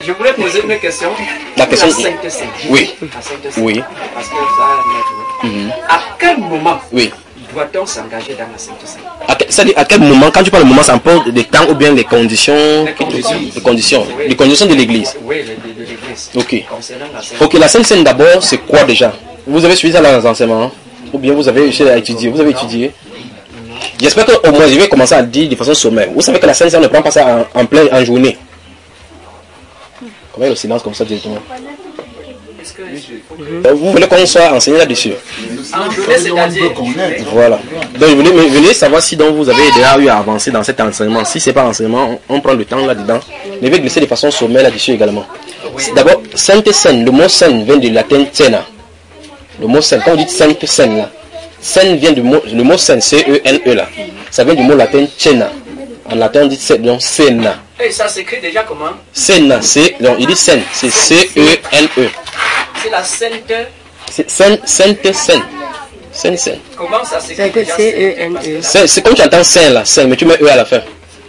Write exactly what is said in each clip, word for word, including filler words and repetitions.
Je voulais poser une question. La question. La Sainte Seine. Oui. La Sainte Seine. Oui. Parce que ça, mm-hmm. À quel moment oui. doit-on s'engager dans la Sainte Seine? À, c'est-à-dire à quel moment, quand tu parles de moment, ça importe des temps ou bien les conditions, les conditions, les conditions, oui. les conditions de l'église. Oui, de l'église. Ok. La Sainte ok, la Sainte Seine d'abord, c'est quoi déjà? Vous avez suivi ça dans les enseignements? Ou bien vous avez réussi à étudier? Vous avez étudié? J'espère qu'au moins je vais commencer à dire de façon sommaire. Vous savez que la Sainte Seine ne prend pas ça en, en plein en journée. Comment est le silence comme ça directement? Que je... Vous voulez qu'on soit enseigné là-dessus? En journée, c'est-à-dire. Voilà. Donc je voulais, voulais savoir si donc vous avez déjà eu à avancer dans cet enseignement. Si c'est pas enseignement, on, on prend le temps là-dedans. Mais je vais glisser de façon sommaire là-dessus également. D'abord, Sainte Seine, le mot Seine vient du latin Cena. Le mot Seine, quand on dit Sainte Seine là, Seine vient du mot, le mot Seine, C E N E là. Ça vient du mot latin Cena. En latin on dit donc Sena. Et ça s'écrit déjà comment? Sena, c'est, donc il dit Seine, c'est C E N E. C'est la Sainte. C'est Sainte Seine. Sainte Seine. Comment ça s'écrit? C E N E. C'est comme tu entends Saint là, Saint, mais tu mets E à la fin.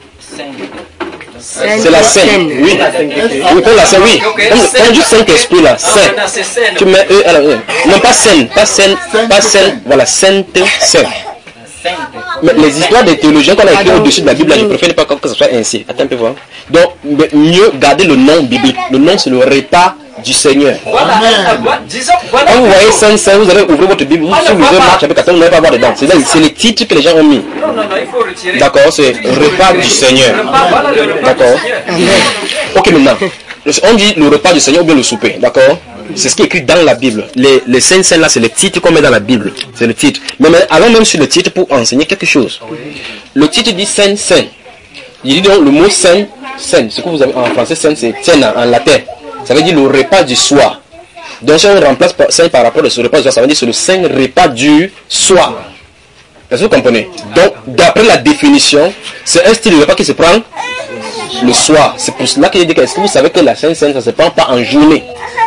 C'est la Seine, oui. Oui, comme la Seine, oui. Comme du Saint-Esprit là, Saint. Tu mets E à la fin. Non, pas Seine, pas Seine, pas Seine, voilà, Sainte Seine. Mais les histoires des théologiens qu'on a écrit au-dessus de la Bible, là, je préfère pas que ce soit ainsi. Attends un peu voir. Donc, mieux garder le nom biblique. Le nom, c'est le repas du Seigneur. Voilà. Voilà. Quand vous voyez Saint Saint, vous allez ouvrir votre Bible, vous ouvrez Marc chapitre quatorze, vous n'allez pas voir dedans. C'est les titres que les gens ont mis. Non, non, non, il faut retirer. D'accord, c'est repas du Seigneur. D'accord. Ok, maintenant. On dit le repas du Seigneur ou bien le souper. D'accord. C'est ce qui est écrit dans la Bible. Les, les Saints Saints là, c'est les titres qu'on met dans la Bible. C'est le titre. Mais, mais allons même sur le titre pour enseigner quelque chose. Le titre dit Saint Saint. Il dit donc le mot Saint Saint. Ce que vous avez en français Saint, c'est Cena en latin. Ça veut dire le repas du soir. Donc si on remplace Saint par rapport à ce repas du soir, ça veut dire c'est le Saint repas du soir. Est-ce que vous comprenez? Donc d'après la définition, c'est un style de repas qui se prend le soir. C'est pour cela qu'il dit que est-ce que vous savez que la Saint Saint, ça ne se prend pas en journée?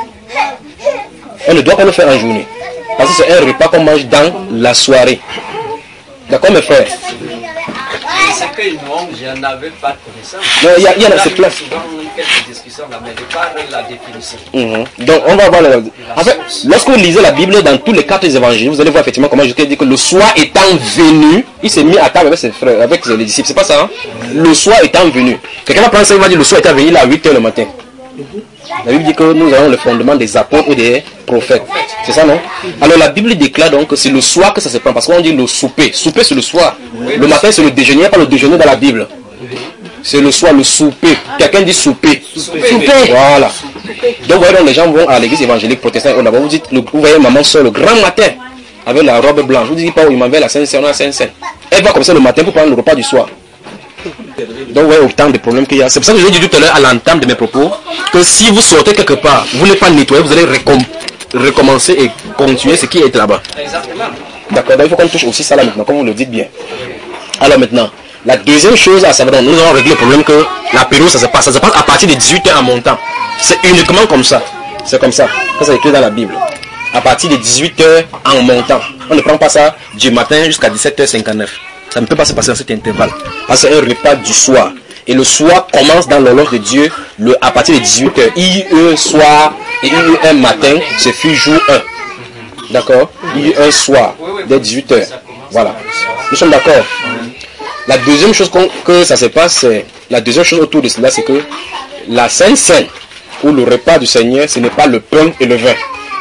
On ne doit pas le faire en journée. Parce que c'est un repas qu'on mange dans la soirée. D'accord mes frères? C'est que non, je n'avais pas de connaissance. Non, il y a, il y a c'est clair. Souvent quelques discussions là, mais de par la définition. Mm-hmm. Donc on va voir la... En fait, lorsque vous lisez la Bible dans tous les quatre évangiles, vous allez voir effectivement comment Jésus dit que le soir étant venu, il s'est mis à table avec ses frères, avec les disciples. C'est pas ça, hein? Le soir étant venu. Quelqu'un va prendre ça, il va dire le soir étant venu, il est à huit heures le matin. La Bible dit que nous avons le fondement des apôtres et des prophètes. C'est ça, non? Alors la Bible déclare donc que c'est le soir que ça se prend. Parce qu'on dit le souper. Souper, c'est le soir. Le matin, c'est le déjeuner. Il n'y a pas le déjeuner dans la Bible. C'est le soir, le souper. Quelqu'un dit souper. Souper. Voilà. Donc, vous voyez, les gens vont à l'église évangélique protestante. Vous dites, vous voyez maman sort le grand matin avec la robe blanche. Vous dites pas où il m'envoie la Sainte-Seine, la Sainte-Seine. Elle va comme ça le matin pour prendre le repas du soir. Donc, vous voyez autant de problèmes qu'il y a. C'est pour ça que je l'ai dit tout à l'heure à l'entame de mes propos que si vous sortez quelque part, vous n'êtes pas nettoyer, vous allez recom recommencer et continuer ce qui est là-bas. Exactement. D'accord, donc il faut qu'on touche aussi ça là maintenant, comme vous le dites bien. Alors maintenant, la deuxième chose à savoir, nous avons réglé le problème que la période ça se passe. Ça se passe à partir de dix-huit heures en montant. C'est uniquement comme ça. C'est comme ça. Ça c'est écrit dans la Bible. À partir de dix-huit heures en montant. On ne prend pas ça du matin jusqu'à dix-sept heures cinquante-neuf. Ça ne peut pas se passer dans cet intervalle. Parce que c'est un repas du soir. Et le soir commence dans l'horloge de Dieu le, à partir de dix-huit heures. I E soir et I E un matin, c'est fut jour un. D'accord? I E un soir, dès dix-huit heures. Voilà. Nous sommes d'accord. La deuxième chose que ça se passe, c'est, la deuxième chose autour de cela, c'est que la Sainte Seine, ou le repas du Seigneur, ce n'est pas le pain et le vin.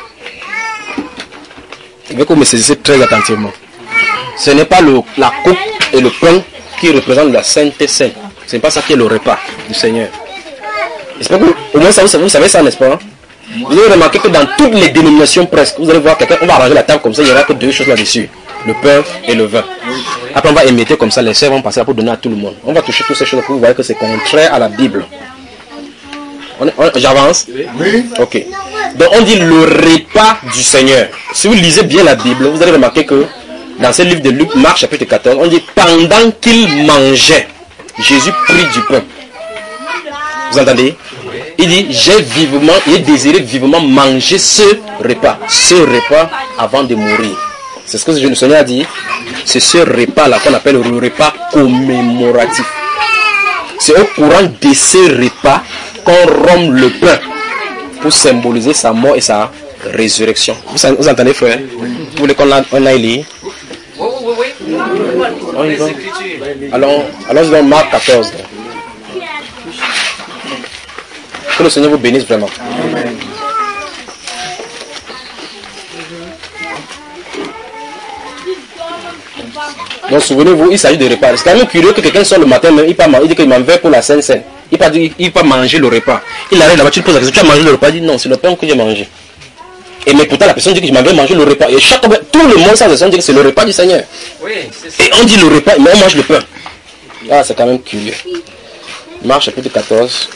Je veux que vous me saisissez très attentivement. Ce n'est pas le, la coupe et le pain qui représentent la Sainte Seine. Ce n'est pas ça qui est le repas du Seigneur. J'espère que au moins ça, vous, vous savez ça, n'est-ce pas? Vous avez remarqué que dans toutes les dénominations presque, vous allez voir quelqu'un, on va arranger la table comme ça, il n'y aura que deux choses là-dessus. Le pain et le vin. Après on va émettre comme ça, les sœurs vont passer pour donner à tout le monde. On va toucher toutes ces choses pour vous voyez que c'est contraire à la Bible. J'avance? Oui. Ok. Donc on dit le repas du Seigneur. Si vous lisez bien la Bible, vous allez remarquer que dans ce livre de Luc, Marc chapitre quatorze, on dit pendant qu'il mangeait, Jésus prit du pain. Vous entendez? Il dit, j'ai vivement, il désiré vivement manger ce repas. Ce repas avant de mourir. C'est ce que le Seigneur a dit. C'est ce repas-là qu'on appelle le repas commémoratif. C'est au courant de ce repas qu'on rompt le pain pour symboliser sa mort et sa résurrection. Vous, vous entendez, frère? Vous voulez qu'on aille lire? Oui, oui, oui. On y va. Les Écritures. Allons, allons dans Marc quatorze. Que le Seigneur vous bénisse vraiment. Amen. Donc souvenez-vous, il s'agit de repas. C'est quand même curieux que quelqu'un soit le matin, même, il, pas, il dit qu'il m'en veut pour la Sainte Seine. Il ne dit, il pas manger le repas. Il arrive là-bas, tu poses la question, tu as mangé le repas? Il dit non, c'est le pain que j'ai mangé. Et mais pourtant la personne dit que je m'en vais manger le repas. Et chaque tout le monde sans exception dit que c'est le repas du Seigneur. Oui, c'est ça. Et on dit le repas, mais on mange le pain. Ah, c'est quand même curieux. Marc chapitre quatorze.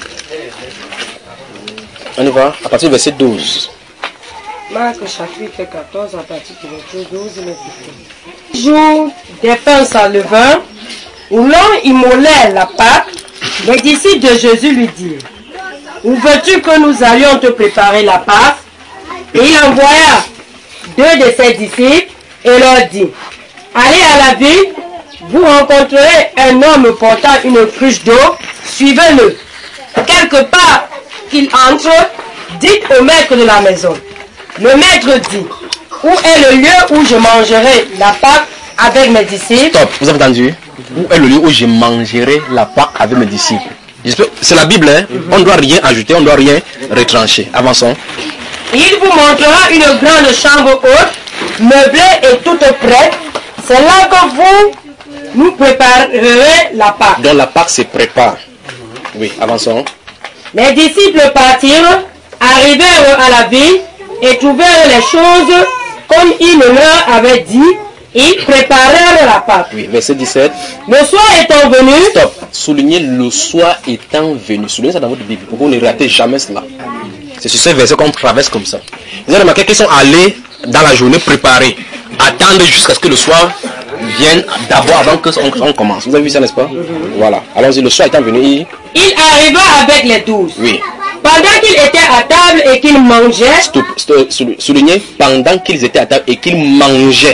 On y va, à partir du verset douze. Marc chapitre quatorze, à partir du verset douze. Le jour des pains sans levain, où l'on immolait la Pâque, les disciples de Jésus lui dirent: où veux-tu que nous allions te préparer la Pâque? Et il envoya deux de ses disciples et leur dit: allez à la ville, vous rencontrerez un homme portant une cruche d'eau, suivez-le. Quelque part qu'il entre, dites au maître de la maison. Le maître dit: où est le lieu où je mangerai la Pâque avec mes disciples? Stop, vous avez entendu? Où est le lieu où je mangerai la Pâque avec mes disciples? C'est la Bible, hein? On ne doit rien ajouter, on ne doit rien retrancher. Avançons. Il vous montrera une grande chambre haute, meublée et toute prête. C'est là que vous nous préparerez la Pâque. Donc la Pâque se prépare. Oui, avançons. Les disciples partirent, arrivèrent à la ville et trouvèrent les choses comme il leur avait dit. Ils préparèrent la Pâque. Oui, verset dix-sept. Le soir étant venu... Stop. Soulignez le soir étant venu. Soulignez ça dans votre Bible pour que vous ne ratez jamais cela. C'est sur ces versets qu'on traverse comme ça. Vous avez remarqué qu'ils sont allés dans la journée préparer, attendre jusqu'à ce que le soir vienne d'abord avant que on commence. Vous avez vu ça, n'est-ce pas? Voilà. Allons-y, le soir étant venu, il... Il arriva avec les douze. Oui. Pendant qu'ils étaient à table et qu'ils mangeaient... Stop, stop, soulignez, pendant qu'ils étaient à table et qu'ils mangeaient.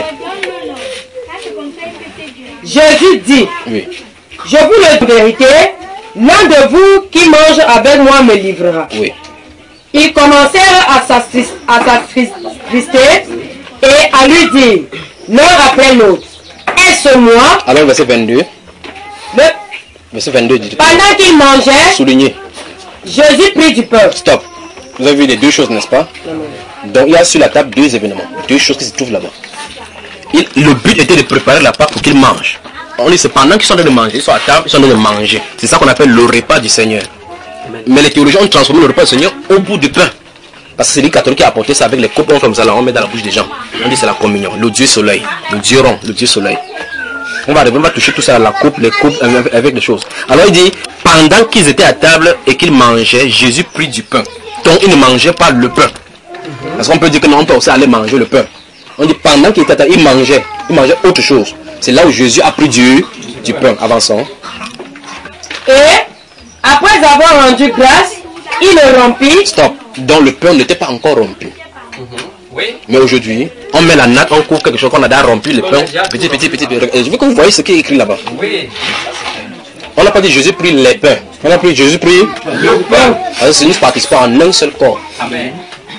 Jésus dit: oui. Je vous le dis en vérité, l'un de vous qui mange avec moi me livrera. Oui. Ils commencèrent à s'attrister et à lui dire, l'un après l'autre: est-ce moi? Alors, verset vingt-deux. Le... Verset vingt-deux dit. Pendant qu'ils mangeaient, soulignez. Jésus prit du pain. Stop. Vous avez vu les deux choses, n'est-ce pas? Donc, il y a sur la table deux événements, deux choses qui se trouvent là-bas. Il, le but était de préparer la Pâque pour qu'ils mangent. On dit c'est pendant qu'ils sont en train de manger, ils sont à table, ils sont en train de manger. C'est ça qu'on appelle le repas du Seigneur. Mais les théologiens ont transformé le repas du Seigneur au bout du pain. Parce que c'est les catholiques qui a apporté ça avec les coupons comme ça, là, on met dans la bouche des gens. On dit c'est la communion, le Dieu soleil, le Dieu rond, le Dieu soleil. On va, on va toucher tout ça à la coupe, les coupes avec les choses. Alors il dit, pendant qu'ils étaient à table et qu'ils mangeaient, Jésus prit du pain. Donc ils ne mangeaient pas le pain. Parce qu'on peut dire que non, on peut aussi aller manger le pain. On dit pendant qu'il était à table, il mangeait, il mangeait autre chose. C'est là où Jésus a pris du, du pain. Avançons. Et après avoir rendu grâce, il le rompit. Stop. Donc le pain n'était pas encore rompu. Mm-hmm. Oui. Mais aujourd'hui, on met la natte, on couvre quelque chose qu'on a déjà rompu le pain. Petit, petit, petit, petit. Et je veux que vous voyez ce qui est écrit là-bas. Oui. On n'a pas dit Jésus prit les pains. On a pris Jésus prit le pain. C'est nous participants en un seul corps. Amen.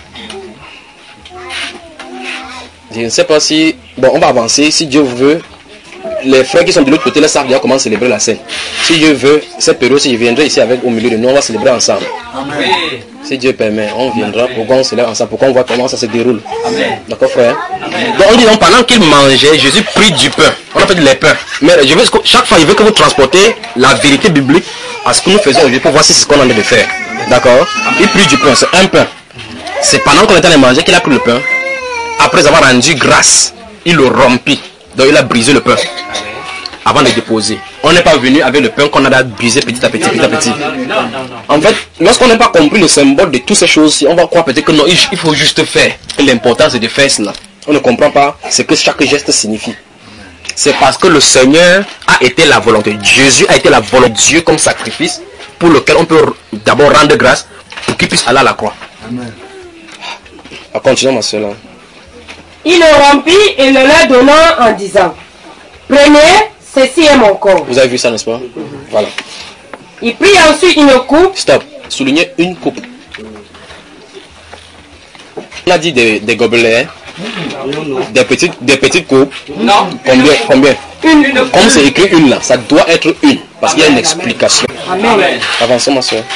Je ne sais pas si... Bon, on va avancer. Si Dieu veut, les frères qui sont de l'autre côté, là, savent déjà comment célébrer la scène. Si Dieu veut, cette période, si je viendrai ici avec au milieu de nous, on va célébrer ensemble. Oui. Si Dieu permet, on viendra pour qu'on célèbre ensemble, pour qu'on voit comment ça se déroule. D'accord, frère? Amen. Donc, on dit, donc, pendant qu'il mangeait, Jésus prit du pain. On a fait les pains. Mais je veux, chaque fois, il veut que vous transportez la vérité biblique à ce que nous faisons aujourd'hui pour voir si c'est ce qu'on a envie de faire. D'accord? Il prit du pain, c'est un pain. C'est pendant qu'on était en train de manger qu'il a pris le pain. Après avoir rendu grâce, il le rompit. Donc il a brisé le pain avant de le déposer. On n'est pas venu avec le pain qu'on a brisé petit à petit, petit à petit. En fait, lorsqu'on n'a pas compris le symbole de toutes ces choses, on va croire peut-être que non, il faut juste faire. L'important c'est de faire cela. On ne comprend pas ce que chaque geste signifie. C'est parce que le Seigneur a été la volonté. Jésus a été la volonté de Dieu comme sacrifice pour lequel on peut d'abord rendre grâce pour qu'il puisse aller à la croix. Amen. Continuons ma soeur. Il le rompit et le leur donna en disant: prenez, ceci est mon corps. Vous avez vu ça, n'est-ce pas? Voilà. Il prit ensuite une coupe. Stop. souligner une coupe. On a dit des, des gobelets, des petites, des petites coupes. Non. Combien, combien? Une. Comme c'est écrit une là, ça doit être une. Parce qu'il y a une explication. Amen. Avançons, ma soeur.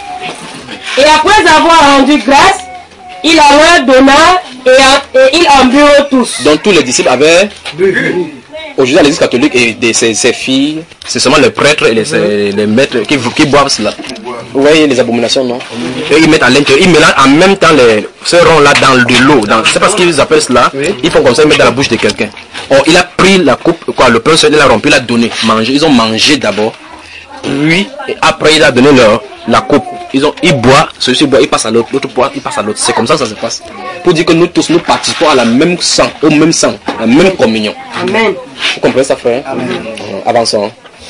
Et après avoir rendu grâce, il en leur donna et, et ils en burent tous. Donc tous les disciples avaient aujourd'hui à l'église catholique et de ses, ses filles, c'est seulement les prêtres et les, les, les maîtres qui, qui boivent cela. Vous voyez les abominations, non? Et ils mettent à l'intérieur, ils mélangent en même temps les, ce rond-là dans de l'eau. C'est parce qu'ils appellent cela, ils font comme ça, ils mettent dans la bouche de quelqu'un. Or, il a pris la coupe, quoi, le pain, il l'a rempli, il a donné, mangé. Ils ont mangé d'abord, puis et après il a donné leur, la coupe. Ils ont, ils boivent, celui-ci boit, il passe à l'autre, l'autre boit, il passe à l'autre. C'est comme ça que ça se passe. Pour dire que nous tous, nous participons à la même sang, au même sang, à la même communion. Amen. Vous comprenez ça, frère? Amen. Avançons.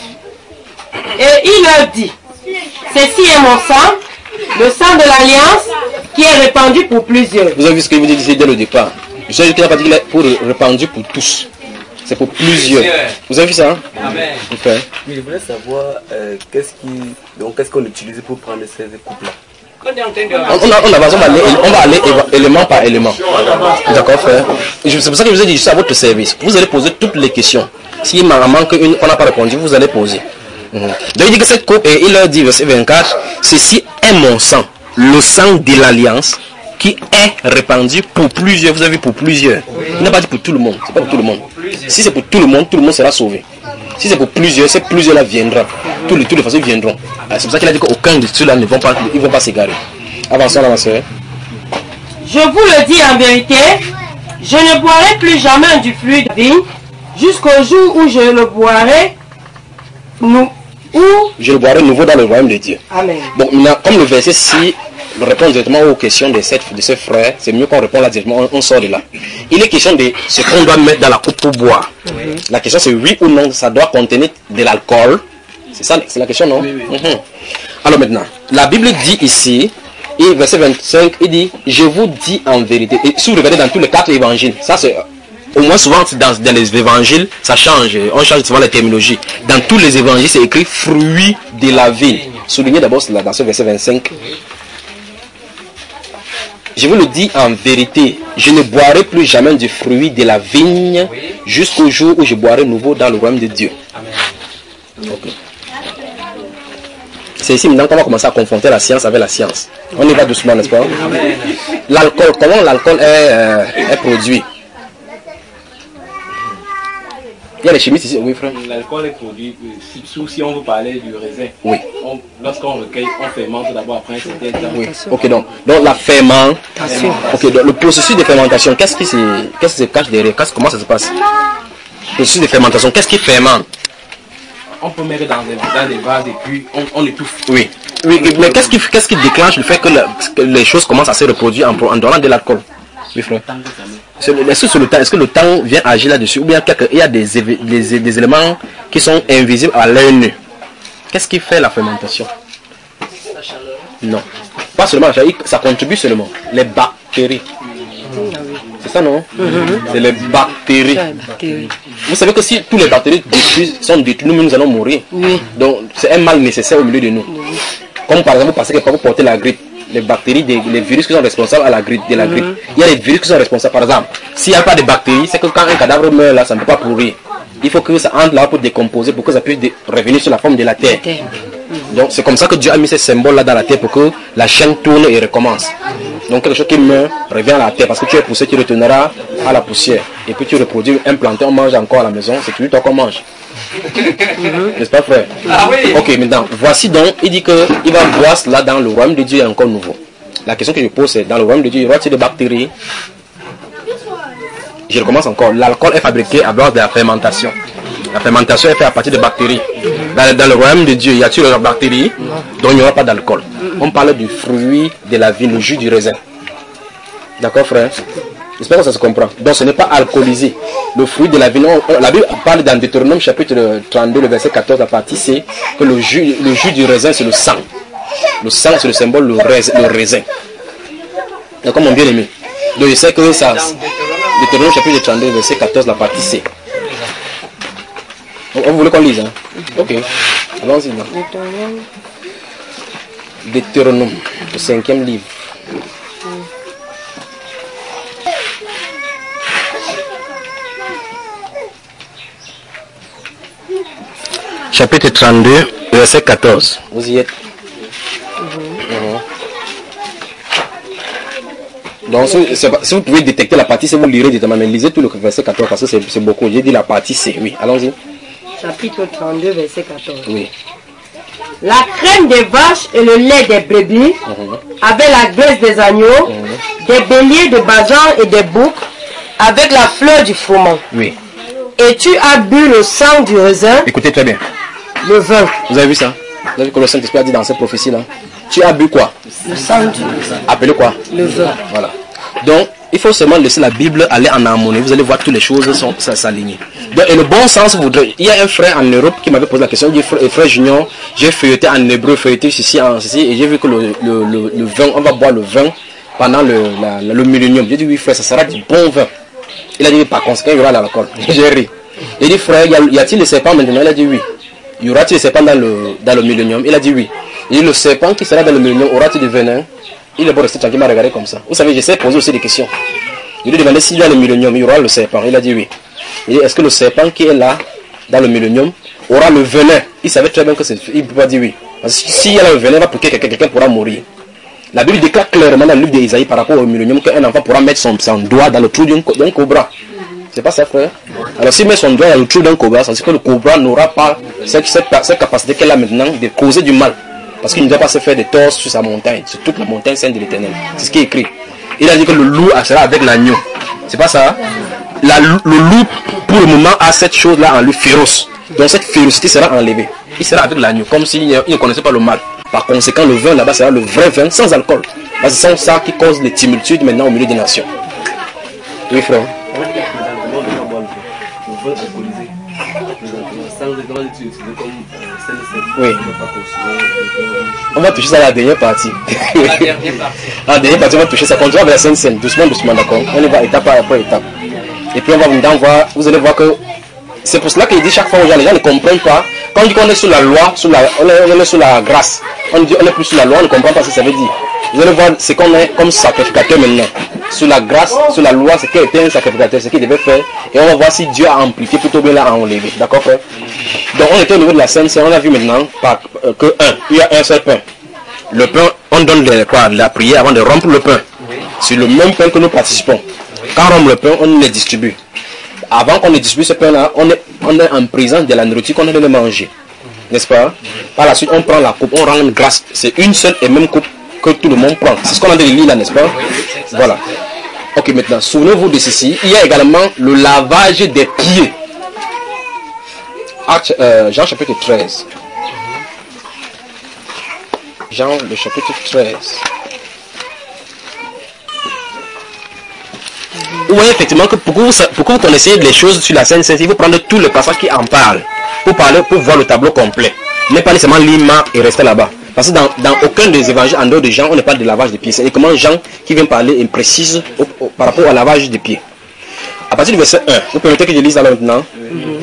Et il leur dit, ceci est mon sang, le sang de l'alliance, qui est répandu pour plusieurs. Vous avez vu ce que je vous ai dit dès le départ. Je sais qu'il n'a pas dit qu'il est pour répandu pour tous. C'est pour plusieurs. Vous avez vu ça? Hein? Amen. Okay. Oui, je voulais savoir euh, qu'est-ce qui, donc qu'est-ce qu'on utilise pour prendre ces coupes-là. On, on, a, on, avance, on va aller, on va aller élément par élément. D'accord, frère? C'est pour ça que je vous ai dit, je suis à votre service. Vous allez poser toutes les questions. S'il m'en manque une qu'on n'a pas répondu, vous allez poser. Mmh. Donc il dit que cette coupe, et il leur dit, verset vingt-quatre, ceci est mon sang, le sang de l'alliance, qui est répandu pour plusieurs. Vous avez vu, pour plusieurs. Il n'a pas dit pour tout le monde. C'est pas pour tout le monde. Si c'est pour tout le monde, tout le monde sera sauvé. Si c'est pour plusieurs, ces plusieurs-là viendront. Tous les, tous les façons viendront. C'est pour ça qu'il a dit qu'aucun de ceux-là ne vont pas, ils vont pas s'égarer. Avançons là, ma soeur. Je vous le dis en vérité, je ne boirai plus jamais du fruit de vigne jusqu'au jour où je le boirai, nous, où je le boirai nouveau dans le royaume de Dieu. Amen. Bon, maintenant, comme le verset ci répond directement aux questions de, cette, de ce frère, c'est mieux qu'on répond là directement, on, on sort de là. Il est question de ce qu'on doit mettre dans la coupe pour boire. Oui. La question c'est oui ou non, ça doit contenir de l'alcool. C'est ça, c'est la question, non? Oui, oui. Mm-hmm. Alors maintenant, la Bible dit ici, et verset vingt-cinq, il dit, je vous dis en vérité. Et si vous regardez dans tous les quatre évangiles, ça c'est, au moins souvent dans, dans les évangiles, ça change, on change souvent la terminologie. Dans tous les évangiles, c'est écrit fruit de la vigne. Soulignez d'abord cela dans ce verset vingt-cinq. Je vous le dis en vérité, je ne boirai plus jamais du fruit de la vigne jusqu'au jour où je boirai nouveau dans le royaume de Dieu. Okay. C'est ici maintenant qu'on va commencer à confronter la science avec la science. On y va doucement, n'est-ce pas? L'alcool, comment l'alcool est, euh, est produit? Il y a les chimistes ici, oui frère. L'alcool est produit, surtout si on veut parler du raisin. Oui. Lorsqu'on recueille, on fermente d'abord après un certain temps. Oui. Ok, donc, donc la fermentation. Ok, donc le processus de fermentation, qu'est-ce qui se, qu'est-ce qui se cache derrière? Comment ça se passe? Le processus de fermentation, qu'est-ce qui fermente? On peut mettre dans des, dans des vases et puis on, on étouffe. Oui. Oui, mais qu'est-ce qui, qu'est-ce qui déclenche le fait que, la, que les choses commencent à se reproduire en, en donnant de l'alcool? Oui, frère. Est-ce que, le temps, est-ce que le temps vient agir là-dessus ou bien il y a des, des, des éléments qui sont invisibles à l'œil nu? Qu'est-ce qui fait la fermentation? La chaleur. Non. Pas seulement la chaleur, ça contribue seulement. Les bactéries. C'est ça, non? Mm-hmm. C'est les bactéries. Vous savez que si tous les bactéries sont détruites, nous, nous allons mourir. Oui. Donc, c'est un mal nécessaire au milieu de nous. Oui. Comme par exemple, vous pensez que quand vous portez la grippe, les bactéries, des, les virus qui sont responsables à la grippe, de la grippe. Mm-hmm. Il y a des virus qui sont responsables. Par exemple, s'il n'y a pas de bactéries, c'est que quand un cadavre meurt là, ça ne peut pas pourrir. Il faut que ça entre là pour décomposer, pour que ça puisse revenir sur la forme de la terre. Mm-hmm. Donc c'est comme ça que Dieu a mis ces symboles là dans la terre pour que la chaîne tourne et recommence. Donc quelque chose qui meurt revient à la terre parce que tu es poussé, tu retourneras à la poussière. Et puis tu reproduis un plantain, on mange encore à la maison, c'est toujours toi qu'on mange. Mm-hmm. N'est-ce pas frère? Ah oui. Ok, maintenant, voici donc, il dit qu'il va boire cela dans le royaume de Dieu est encore nouveau. La question que je pose c'est, dans le royaume de Dieu, il y aura-t-il des bactéries? Je recommence encore, l'alcool est fabriqué à base de la fermentation. La fermentation est faite à partir de bactéries. Dans, dans le royaume de Dieu, y a-t-il des bactéries? Donc il n'y aura pas d'alcool. On parle du fruit de la vie, le jus du raisin. D'accord frère? J'espère que ça se comprend. Donc ce n'est pas alcoolisé. Le fruit de la vie, non, la Bible parle dans Deutéronome chapitre trente-deux, le verset quatorze, la partie C, que le jus, le jus du raisin c'est le sang. Le sang c'est le symbole du raisin. Le raisin. D'accord mon bien aimé? Donc je sais que ça... Deutéronome chapitre trente-deux, verset quatorze, la partie C. Vous voulez qu'on lise, hein? Ok. Allons-y. Deutéronome, le cinquième livre. Chapitre trente-deux, verset quatorze. Vous y êtes? Mm-hmm. Donc, si, si vous pouvez détecter la partie, si vous lirez directement, mais lisez tout le verset quatorze parce que c'est beaucoup. J'ai dit la partie C. Oui, allons-y. Chapitre trente-deux, verset quatorze. Oui. La crème des vaches et le lait des brebis, mm-hmm. avec la graisse des agneaux, mm-hmm. des béliers, de bajan et des boucs, avec la fleur du froment. Oui. Et tu as bu le sang du raisin. Écoutez très bien. Le vin. Vous avez vu ça? Vous avez vu que le Saint-Esprit a dit dans cette prophétie-là? Tu as bu quoi? Le sang du raisin. Appelez quoi? Le vin. Voilà. Donc, il faut seulement laisser la Bible aller en harmonie. Vous allez voir que toutes les choses sont s'aligner. Donc, et le bon sens voudrait. Il y a un frère en Europe qui m'avait posé la question. Il dit, frère, frère Junior, j'ai feuilleté en hébreu, feuilleté ceci, en ceci, et j'ai vu que le, le, le, le vin, on va boire le vin pendant le, la, le millénium. J'ai dit, oui, frère, ça sera du bon vin. Il a dit, par conséquent, il y aura l'alcool. J'ai ri. Il dit, frère, y a-t-il le serpent maintenant? Il a dit, oui. Y aura-t-il le serpent dans le, dans le millénium? Il a dit, oui. Il dit, le serpent qui sera dans le millénium, aura-t-il du venin? Il est bon rester tranquille, il m'a regardé comme ça. Vous savez, j'essaie de poser aussi des questions. Je lui ai demandé s'il y a le millénium, il y aura le serpent. Il a dit oui. Il dit, est-ce que le serpent qui est là, dans le millénium, aura le venin? Il savait très bien que c'est. Il ne peut pas dire oui. Parce que s'il y a le venin, il va piquer quelqu'un, quelqu'un pourra mourir. La Bible déclare clairement dans le livre d'Isaïe par rapport au millénium qu'un enfant pourra mettre son, son doigt dans le trou d'un cobra. C'est pas ça, frère? Alors, s'il met son doigt dans le trou d'un cobra, ça veut dire que le cobra n'aura pas cette, cette, cette capacité qu'elle a maintenant de causer du mal. Parce qu'il ne doit pas se faire des torses sur sa montagne, sur toute la montagne sainte de l'Éternel. C'est ce qui est écrit. Il a dit que le loup sera avec l'agneau. C'est pas ça? La, le loup, pour le moment, a cette chose-là en lui féroce. Donc cette férocité sera enlevée. Il sera avec l'agneau, comme s'il ne connaissait pas le mal. Par conséquent, le vin là-bas sera le vrai vin sans alcool. Parce que c'est ça qui cause les tumultudes maintenant au milieu des nations. Oui, frère. Oui. On va toucher ça à la dernière partie. La dernière partie. La dernière partie, on va toucher ça. Quand on va vers la Sainte Seine, doucement, doucement, d'accord. On y va étape après étape. Et puis on va vous voir, vous allez voir que c'est pour cela qu'il dit chaque fois aux gens, les gens ne comprennent pas. Quand on dit qu'on est sous la loi, sous la, on, est, on est sous la grâce, on dit on est plus sous la loi, on ne comprend pas ce que ça veut dire. Vous allez voir ce qu'on est comme sacrificateur maintenant. Sous la grâce, sous la loi, c'est qu'il était un sacrificateur, ce qu'il devait faire. Et on va voir si Dieu a amplifié plutôt bien là à enlever. D'accord, frère? Donc on était au niveau de la Sainte Seine, on a vu maintenant par, euh, que un, il y a un seul pain. Le pain, on donne les, quoi, la prière avant de rompre le pain. C'est le même pain que nous participons. Quand on rompt le pain, on le distribue. Avant qu'on ne distribue ce pain-là, on est, on est en présence de la nourriture qu'on est de manger. N'est-ce pas? Par la suite, on prend la coupe, on rend grâce. C'est une seule et même coupe que tout le monde prend. C'est ce qu'on a dit de lire là, n'est-ce pas? Voilà. Ok, maintenant, souvenez-vous de ceci. Il y a également le lavage des pieds. Acte, euh, Jean chapitre treize. Jean le chapitre treize. Vous voyez effectivement que pour que vous, pour que vous connaissiez les choses sur la Sainte Seine, il faut prendre tous les passages qui en parlent. Pour parler, pour voir le tableau complet. Mais pas nécessairement lire et rester là-bas. Parce que dans, dans aucun des évangiles en dehors de Jean, on ne parle de lavage des pieds. C'est comment Jean qui vient parler et précise au, au, par rapport au lavage des pieds. À partir du verset un, vous permettez que je lise là maintenant. Mm-hmm.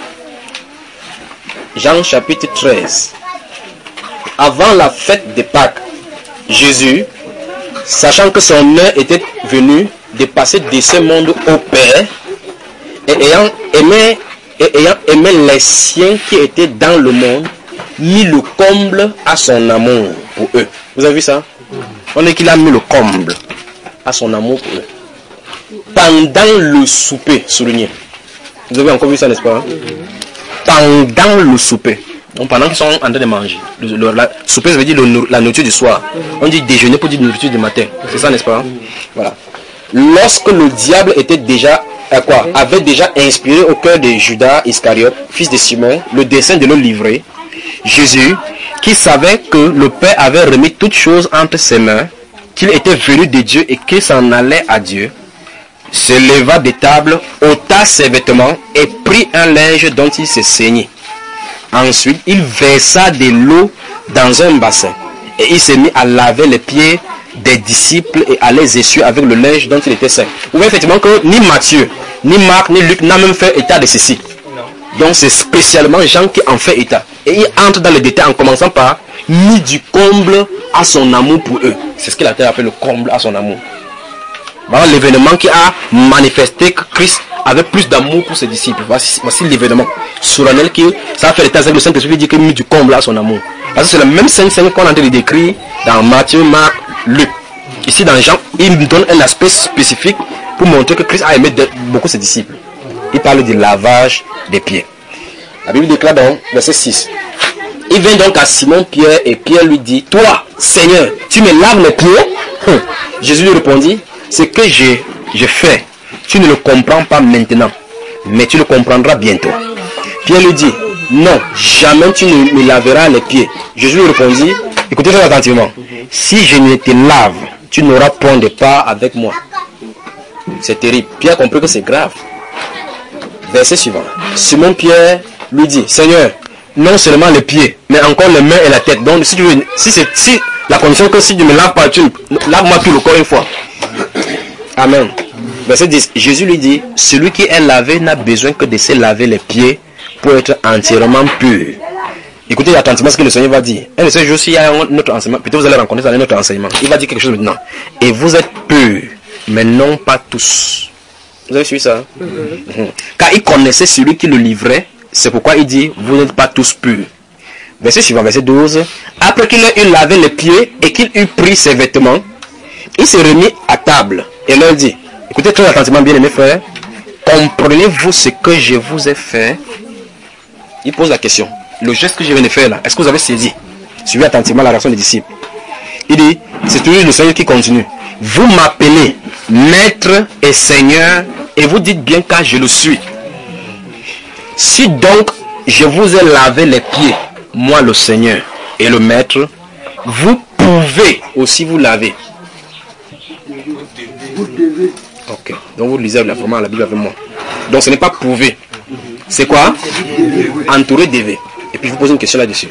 Jean chapitre treize. Avant la fête de Pâques, Jésus, sachant que son heure était venue de passer de ce monde au Père, et ayant aimé, et ayant aimé les siens qui étaient dans le monde, mis le comble à son amour pour eux. Vous avez vu ça? On est qu'il a mis le comble à son amour pour eux. Pendant le souper, souligné. Vous avez encore vu ça, n'est-ce pas? Pendant le souper. Donc pendant qu'ils sont en train de manger. Le, le la, souper, ça veut dire le, la nourriture du soir. On dit déjeuner pour dire nourriture du matin. C'est ça, n'est-ce pas? Voilà. Lorsque le diable était déjà, euh, quoi, avait déjà inspiré au cœur de Judas Iscariote, fils de Simon, le dessein de le livrer, Jésus, qui savait que le Père avait remis toutes choses entre ses mains, qu'il était venu de Dieu et qu'il s'en allait à Dieu, se leva de table, ôta ses vêtements et prit un linge dont il se saignait. Ensuite, il versa de l'eau dans un bassin et il s'est mis à laver les pieds des disciples et à les essuyer avec le linge dont il était saint. Vous voyez effectivement que ni Matthieu, ni Marc, ni Luc n'a même fait état de ceci. Donc c'est spécialement Jean qui en fait état. Et il entre dans le détail en commençant par mis du comble à son amour pour eux. C'est ce qu'il a appelé le comble à son amour. Voilà l'événement qui a manifesté que Christ avait plus d'amour pour ses disciples. Voici, voici l'événement solennel qui ça a fait l'état avec le Saint-Esprit dit qu'il a mis du comble à son amour. Parce que c'est le même Saint Saint qu'on a en train de décrire dans Matthieu, Marc, Luc. Ici dans Jean, il nous donne un aspect spécifique pour montrer que Christ a aimé beaucoup ses disciples. Il parle du lavage des pieds. La Bible déclare dans verset six. Il vient donc à Simon Pierre et Pierre lui dit, toi, Seigneur, tu me laves les pieds? hum. Jésus lui répondit, ce que j'ai fait, tu ne le comprends pas maintenant, mais tu le comprendras bientôt. Pierre lui dit, non, jamais tu ne me laveras les pieds. Jésus lui répondit, écoutez très attentivement, si je ne te lave, tu n'auras point de part avec moi. C'est terrible. Pierre a compris que c'est grave. Verset suivant. Simon Pierre lui dit, Seigneur, non seulement les pieds, mais encore les mains et la tête. Donc si tu veux, si c'est si la condition que si tu ne me laves pas, tu lave-moi tout le corps une fois. Amen. Verset dix. Jésus lui dit, celui qui est lavé n'a besoin que de se laver les pieds pour être entièrement pur. Écoutez attentivement ce que le Seigneur va dire. Un de ces jours, s'il y a un autre enseignement, peut-être vous allez rencontrer dans un autre enseignement. Il va dire quelque chose maintenant. Et vous êtes purs, mais non pas tous. Vous avez suivi ça? Hein? Mm-hmm. Car il connaissait celui qui le livrait. C'est pourquoi il dit, vous n'êtes pas tous purs. Verset suivant, verset douze. Après qu'il ait eu lavé les pieds et qu'il eut pris ses vêtements, il s'est remis à table et leur dit, écoutez très attentivement bien mes frères, comprenez-vous ce que je vous ai fait? Il pose la question. Le geste que je viens de faire là, est-ce que vous avez saisi? Suivez attentivement la réaction des disciples. Il dit, c'est toujours le Seigneur qui continue. Vous m'appelez Maître et Seigneur et vous dites bien car je le suis. Si donc je vous ai lavé les pieds, moi le Seigneur et le Maître, vous pouvez aussi vous laver. Ok, donc vous lisez vraiment la Bible avec moi. Donc ce n'est pas prouver. C'est quoi? Entouré d'E V. Et puis je vous pose une question là-dessus.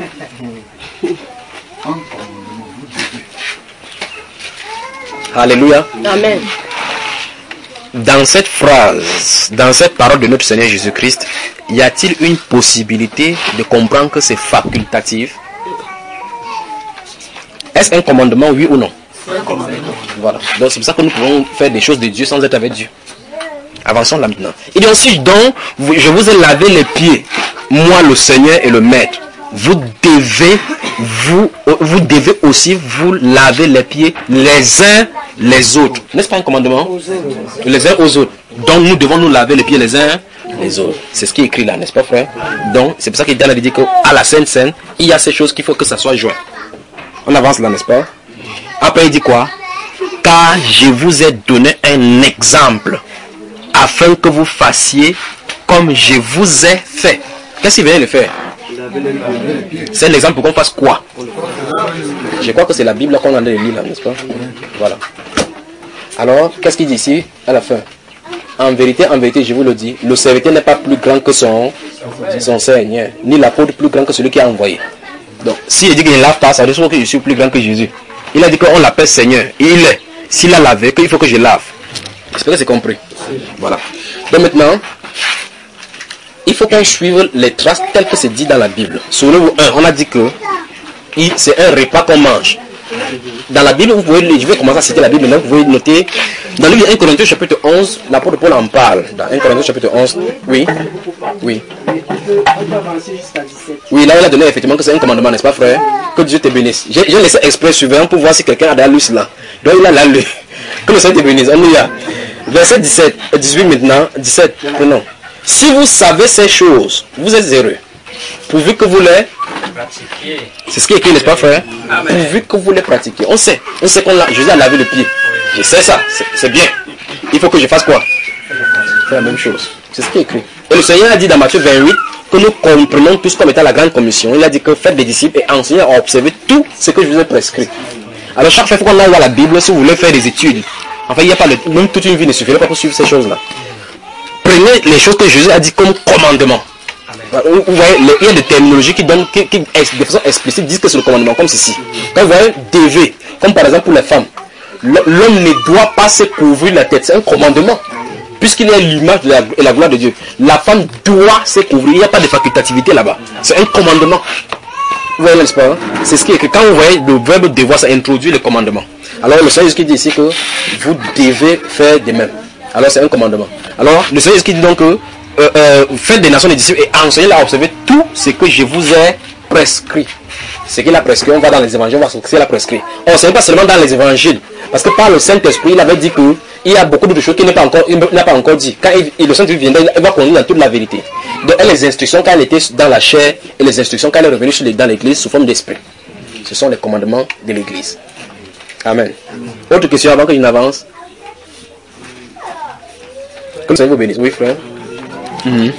Alléluia. Amen. Dans cette phrase, dans cette parole de notre Seigneur Jésus-Christ, y a-t-il une possibilité de comprendre que c'est facultatif? Est-ce un commandement, oui ou non? Voilà. Donc c'est pour ça que nous pouvons faire des choses de Dieu sans être avec Dieu. Avançons là maintenant. Il dit aussi, donc, je vous ai lavé les pieds, moi le Seigneur et le Maître. Vous devez, vous, vous devez aussi vous laver les pieds les uns les autres. N'est-ce pas un commandement? Les uns aux autres. Donc nous devons nous laver les pieds les uns les autres. C'est ce qui est écrit là, n'est-ce pas frère? Donc c'est pour ça qu'il dit qu'à la Sainte Seine, il y a ces choses qu'il faut que ça soit joint. On avance là, n'est-ce pas? Après il dit quoi? Car je vous ai donné un exemple afin que vous fassiez comme je vous ai fait. Qu'est-ce qu'il vient de faire? C'est l'exemple pour qu'on fasse quoi? Je crois que c'est la Bible qu'on a de lire là, n'est-ce pas? Voilà. Alors, qu'est-ce qu'il dit ici à la fin? En vérité, en vérité, je vous le dis, le serviteur n'est pas plus grand que son, son Seigneur, ni l'apôtre plus grand que celui qui a envoyé. Donc, s'il dit qu'il ne lave pas, ça veut dire que je suis plus grand que Jésus. Il a dit qu'on l'appelle Seigneur, et il est. S'il a lavé, qu'il faut que je lave. J'espère que c'est compris. Voilà. Donc maintenant, il faut qu'on suive les traces telles que c'est dit dans la Bible. Souvenez-vous, un, on a dit que c'est un repas qu'on mange. Dans la Bible, vous pouvez, je vais commencer à citer la Bible, maintenant vous pouvez noter. Dans le livre un Corinthiens chapitre onze, l'apôtre Paul en parle. Dans un Corinthiens chapitre onze, oui, oui. Oui, là il a donné effectivement que c'est un commandement, n'est-ce pas frère? Que Dieu te bénisse. J'ai laissé exprès suivant pour voir si quelqu'un a déjà lu cela. Donc il a la lu. Que le Seigneur te bénisse. On y a. Verset dix-sept, dix-huit maintenant, dix-sept, non. Si vous savez ces choses, vous êtes heureux. Pourvu que vous les pratiquiez. C'est ce qui est écrit, n'est-ce pas frère? Amen. Pourvu que vous les pratiquiez. On sait. On sait qu'on a, Jésus a lavé le pied. Je sais ça. C'est bien. Il faut que je fasse quoi? Faire la même chose. C'est ce qui est écrit. Et le Seigneur a dit dans Matthieu vingt-huit que nous comprenons tous comme étant la grande commission. Il a dit que faites des disciples et enseignez à observer tout ce que je vous ai prescrit. Alors chaque fois qu'on envoie la Bible, si vous voulez faire des études, enfin il n'y a pas le, même toute une vie ne suffirait pas pour suivre ces choses-là. Prenez les choses que Jésus a dit comme commandement. Vous voyez, il y a des terminologies qui donnent, qui, qui de façon explicite disent que c'est le commandement, comme ceci. Quand vous voyez dévé, comme par exemple pour les femmes, l'homme ne doit pas se couvrir la tête, c'est un commandement. Puisqu'il y a l'image de la, et la gloire de Dieu, la femme doit se couvrir, il n'y a pas de facultativité là-bas, c'est un commandement. Vous voyez, n'est-ce pas? C'est ce qui est que quand vous voyez le verbe devoir, ça introduit le commandement. Alors le Seigneur Jésus dit ici que vous devez faire de même. Alors c'est un commandement. Alors le Seigneur Jésus dit donc que euh, euh, faites des nations des disciples et enseignez à observer tout ce que je vous ai prescrit. Ce qu'il a prescrit, on va dans les évangiles, on va voir ce qu'il a prescrit. Or, ce n'est pas seulement dans les évangiles. Parce que par le Saint-Esprit, il avait dit que il y a beaucoup de choses qu'il n'a pas encore, il n'a pas encore dit. Quand il, le Saint-Esprit viendra, il va conduire dans toute la vérité. Donc, et les instructions quand elle était dans la chair et les instructions quand elle est revenue sur les, dans l'église sous forme d'esprit. Ce sont les commandements de l'église. Amen. Autre question avant que je n'avance. Comme ça, vous bénisse. Oui, frère. Mm-hmm.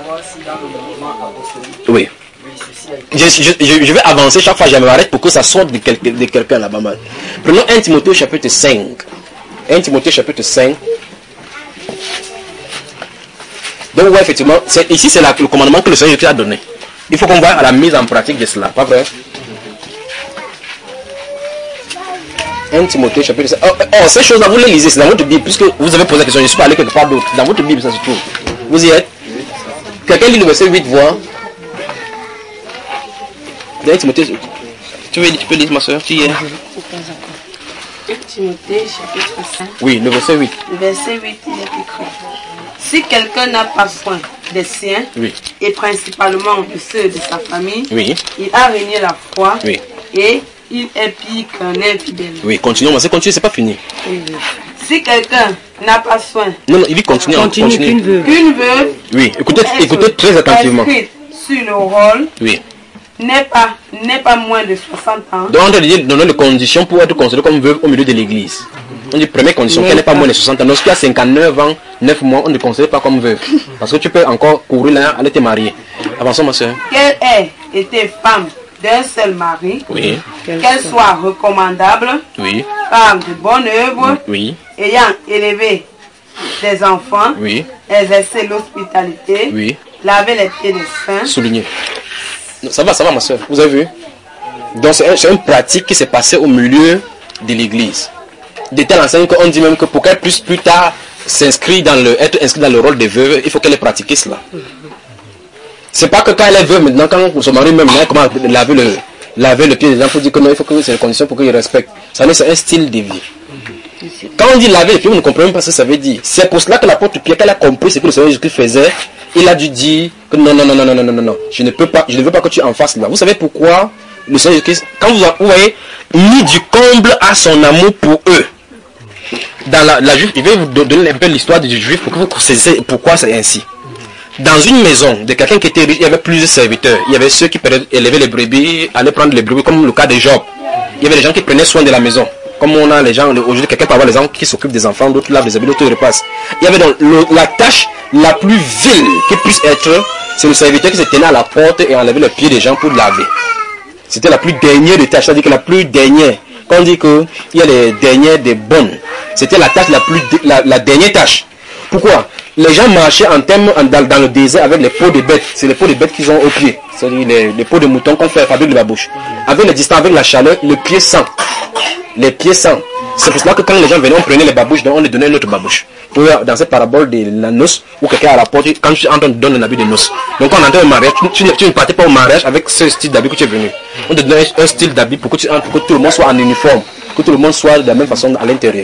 Oui. Je, je, je, je vais avancer chaque fois, je m'arrête pour que ça sorte de, quel, de quelqu'un là-bas. Prenons un Timothée chapitre cinq. un Timothée chapitre cinq. Donc, ouais, effectivement, ici c'est le commandement que le Seigneur a donné. Il faut qu'on voit à la mise en pratique de cela, pas vrai? un Timothée chapitre cinq. Oh, oh ces choses-là, vous les lisez, c'est dans votre Bible, puisque vous avez posé la question, je ne suis pas allé quelque part d'autre. Dans votre Bible, ça se trouve. Vous y êtes? Quelqu'un lit le verset huit, voix. Timothée, tu veux tu peux lire ma soeur, tu y es? Timothée chapitre cinq. Oui, le verset huit. Le verset huit, il est écrit. Si quelqu'un n'a pas soin des siens, oui, et principalement de ceux de sa famille, oui, il a renié la foi, oui, et il est pire qu'un infidèle. Oui, continuons, mais c'est continuer, c'est pas fini. Oui. Si quelqu'un n'a pas soin, non, non, il dit continuer, continue, continue. Qu'une veuve, qu'une veuve, oui, écoutez, écoutez très attentivement. Sur le rôle, oui, n'est pas, n'est pas moins de soixante ans. Donc on dit donner les conditions pour être considéré comme veuve au milieu de l'église. On dit première condition, qu'elle n'est pas moins de soixante ans. Lorsqu'il y a cinquante-neuf ans, neuf mois, on ne considère pas comme veuve. Parce que tu peux encore courir là, aller te marier. Avançons ma soeur. Qu'elle ait été femme d'un seul mari, oui, qu'elle soit recommandable, oui, femme de bonne œuvre, oui, ayant élevé des enfants, oui, exercer l'hospitalité, oui, laver les pieds des saints. Souligner. Ça va, ça va ma soeur, vous avez vu? Donc c'est un, une pratique qui s'est passée au milieu de l'église. De telle enseigne qu'on dit même que pour qu'elle puisse plus tard s'inscrire dans le, être inscrite dans le rôle de veuve, il faut qu'elle ait pratiqué cela. C'est pas que quand elle est veuve maintenant, quand son mari même, là, comment laver le, laver le pied des gens, il faut dire que non, il faut que c'est une condition pour qu'il respecte. Ça c'est un style de vie. Quand on dit laver les pieds, vous ne comprenez pas ce que ça veut dire. C'est pour cela que l'apôtre Pierre, qu'elle a compris ce que le Seigneur Jésus-Christ faisait, il a dû dire que non, non, non, non, non, non, non, non, je ne peux pas, je ne veux pas que tu en fasses là. Vous savez pourquoi le Seigneur Jésus-Christ, quand vous, vous voyez, mis du comble à son amour pour eux. Dans la, la juif, je vais vous donner un peu l'histoire du juif pour que vous saisissiez pourquoi c'est ainsi. Dans une maison de quelqu'un qui était riche, il y avait plusieurs serviteurs. Il y avait ceux qui élevaient les brebis, allaient prendre les brebis, comme le cas de Job. Il y avait les gens qui prenaient soin de la maison. Comme on a les gens, aujourd'hui, quelqu'un peut avoir les gens qui s'occupent des enfants, d'autres lavent les habits, d'autres repassent. Il y avait donc le, la tâche la plus vile qui puisse être, c'est le serviteur qui se tenait à la porte et enlevait les pieds des gens pour laver. C'était la plus dernière des tâches, c'est-à-dire que la plus dernière. Quand on dit qu'il y a les dernières des bonnes, c'était la tâche la plus, la, la dernière tâche. Pourquoi? Les gens marchaient en termes dans, dans le désert avec les peaux de bêtes. C'est les peaux de bêtes qu'ils ont au pied. C'est-à-dire les, les peaux de mouton qu'on fait fabrique de la bouche. Avec les distances, avec la chaleur, le pied sent. Les pieds sent. C'est pour cela que quand les gens venaient, on prenait les babouches, donc on les donnait une autre babouche. Pour, dans cette parabole de la noce, où quelqu'un à la porte, quand tu entres, on te donne un habit de noce. Donc quand on entend un mariage, tu, tu, tu ne partais pas au mariage avec ce style d'habit que tu es venu. On te donnait un style d'habit pour que tu entres, pour que tout le monde soit en uniforme, que tout le monde soit de la même façon à l'intérieur.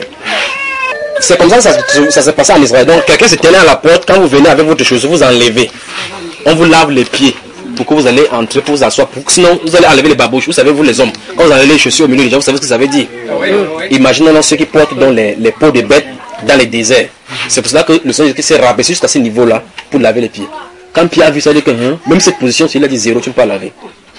C'est comme ça que ça, ça, ça s'est passé en Israël. Donc quelqu'un se tenait à la porte, quand vous venez avec votre chose, vous enlevez. On vous lave les pieds pour que vous allez entrer, pour vous asseoir. Pour que sinon, vous allez enlever les babouches. Vous savez, vous les hommes, quand vous enlevez les chaussures au milieu des gens, vous savez ce que ça veut dire. Imaginez ceux qui portent dans les, les peaux de bêtes dans les déserts. C'est pour cela que le Seigneur s'est rabaissé jusqu'à ce niveau-là pour laver les pieds. Quand Pierre a vu ça, il a dit que hein, même cette position, s'il a dit zéro, tu ne peux pas laver.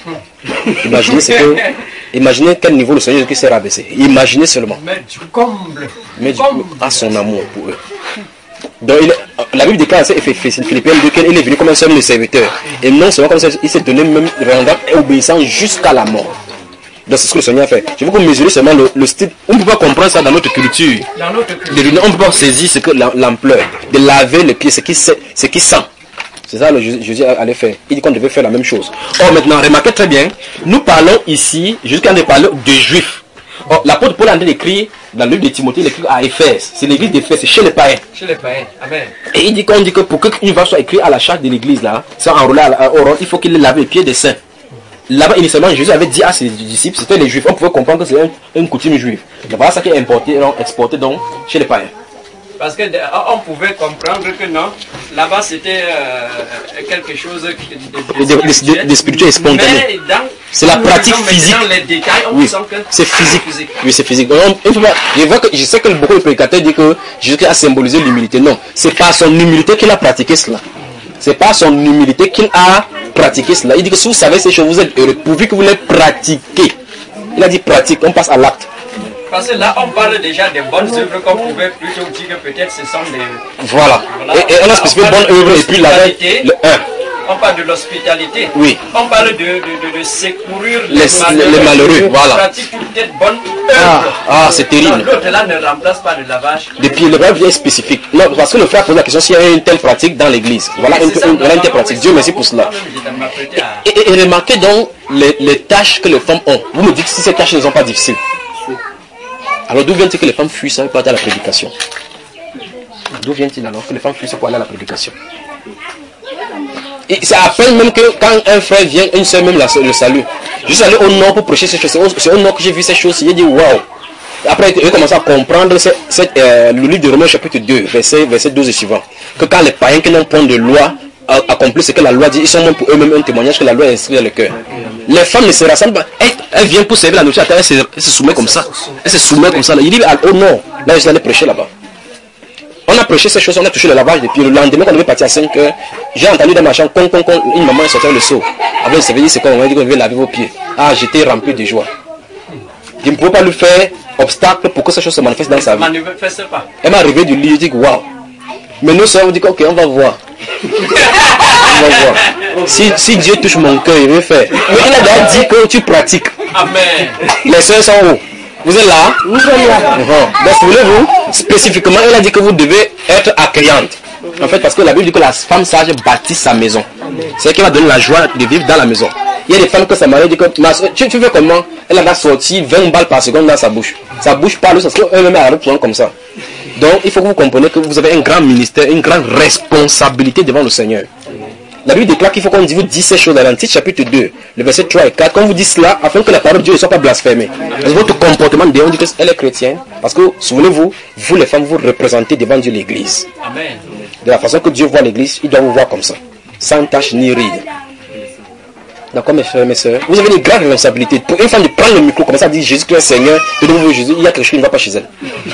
Imaginez, ce que, imaginez quel niveau le Seigneur s'est rabaissé. Imaginez seulement. Mais du comble. Mais du coup, à son amour pour eux. Donc, il, la Bible déclare ça, Philippiens deux, qu'il est venu comme un seul de serviteur. Et non seulement comme ça, il s'est donné même rendant et obéissant jusqu'à la mort. Donc, c'est ce que le Seigneur a fait. Je veux que vous mesurez seulement le, le style. On ne peut pas comprendre ça dans notre culture. Dans notre culture. On ne peut pas saisir ce que l'ampleur de laver les pieds, ce qui, ce qui sent. C'est ça que Jésus allait faire. Il dit qu'on devait faire la même chose. Or, maintenant, remarquez très bien, nous parlons ici, jusqu'à nous parler de juifs. Or, l'apôtre Paul a écrit dans le livre de Timothée, il écrit à Éphèse. C'est l'église d'Éphèse, c'est chez les païens. Chez les païens, amen. Et il dit qu'on dit que pour qu'une va soit écrit à la charge de l'église là, sans enrôler au rôle, il faut qu'il ait lavé les pieds des saints. là-bas, initialement, Jésus avait dit à ses disciples, c'était les juifs, on pouvait comprendre que c'est un, une coutume juive. Et voilà ça qui est importé, donc, exporté donc chez les païens. Parce que de, on pouvait comprendre que non, là-bas c'était euh, quelque chose de, de, de, de, de spirituel et spontané. C'est la pratique physique. Dans les détails, on oui, sent que c'est physique. physique. Oui, c'est physique. Donc, une fois, je, vois que, je sais que beaucoup de prédicateurs disent que Jésus a symbolisé l'humilité. Non, c'est pas son humilité qu'il a pratiqué cela. C'est pas son humilité qu'il a pratiqué cela. Il dit que si vous savez ces choses, vous êtes heureux, pourvu que vous les pratiquez. Il a dit pratique, on passe à l'acte. Parce que là, on parle déjà des bonnes œuvres qu'on pouvait plutôt dire que peut-être ce sont des... Voilà. voilà. Et, et on a spécifié bonnes œuvres et puis la le un. On parle de l'hospitalité. Oui. On parle de, de, de, de secourir les, les malheureux. Les malheureux. Voilà. On pratique peut-être bonne œuvre. Ah, ah c'est terrible. L'autre là ne remplace pas de lavage. Depuis le frère vient spécifique. Non, parce que le frère pose la question s'il y a une telle pratique dans l'église. Voilà une, une, une, une telle pratique. Dieu merci pour cela. Et, et, et remarquez donc les, les tâches que les femmes ont. Vous me dites si ces tâches ne sont pas difficiles. Alors d'où vient-il que les femmes fuient ça pour aller à la prédication? D'où vient-il alors que les femmes fuient ça pour aller à la prédication? Et c'est à peine même que quand un frère vient, une seule même la, le salue. Je suis allé au nord pour prêcher ces choses. C'est au nord que j'ai vu ces choses. J'ai dit waouh. Après, j'ai commencé à comprendre cette, cette, euh, le livre de Romains chapitre deux, verset, verset douze et suivant. Que quand les païens qui n'ont point de loi accomplissent ce que la loi dit, ils sont même pour eux-mêmes un témoignage que la loi est inscrite dans le cœur. Les femmes ne se rassemblent pas. Elles, elles viennent pour servir la nourriture. Elles se, elles se soumettent comme ça. Elles se soumettent comme ça. Là. Il dit au nord. Là, je suis allé prêcher là-bas. On a prêché ces choses, on a touché le lavage. Et puis le lendemain, quand on devait partir à cinq heures, j'ai entendu dans ma chambre, con, con, con, une maman est sortie le seau. Après, elle s'est dit, c'est quoi? On m'a dit qu'on devait laver vos pieds. Ah, j'étais rempli de joie. Je ne pouvais pas lui faire obstacle pour que ces choses se manifestent dans sa vie. Pas. Elle m'a arrivé du lit, je dis waouh. Mais nous sommes, on dit ok, on va voir. On va voir. Si, si Dieu touche mon cœur, il veut faire. Mais il a déjà dit que tu pratiques. Amen. Les soeurs sont où? Vous êtes là? Nous sommes là. Uh-huh. Donc, voulez-vous, spécifiquement, il a dit que vous devez être accueillante. En fait, parce que la Bible dit que la femme sage bâtit sa maison. C'est elle qui va donner la joie de vivre dans la maison. Il y a des femmes que sa mari dit que tu, tu fais comment? Elle a sorti vingt balles par seconde dans sa bouche. Sa bouche parle, parce qu'elle-même a la comme ça. Donc, il faut que vous compreniez que vous avez un grand ministère, une grande responsabilité devant le Seigneur. La Bible déclare qu'il faut qu'on vous dise ces choses dans l'Antique chapitre deux, le verset trois et quatre, qu'on vous dit cela afin que la parole de Dieu ne soit pas blasphémée. Parce que votre comportement, on dit qu'elle est chrétienne, parce que, souvenez-vous, vous les femmes, vous représentez devant Dieu l'église. Amen. De la façon que Dieu voit l'église, il doit vous voir comme ça, sans tache ni ride. D'accord, mes frères et mes sœurs, vous avez une grande responsabilité. Pour une femme de prendre le micro, comme ça, à dire Jésus-Christ est Seigneur, de nouveau Jésus, il y a quelque chose qui ne va pas chez elle.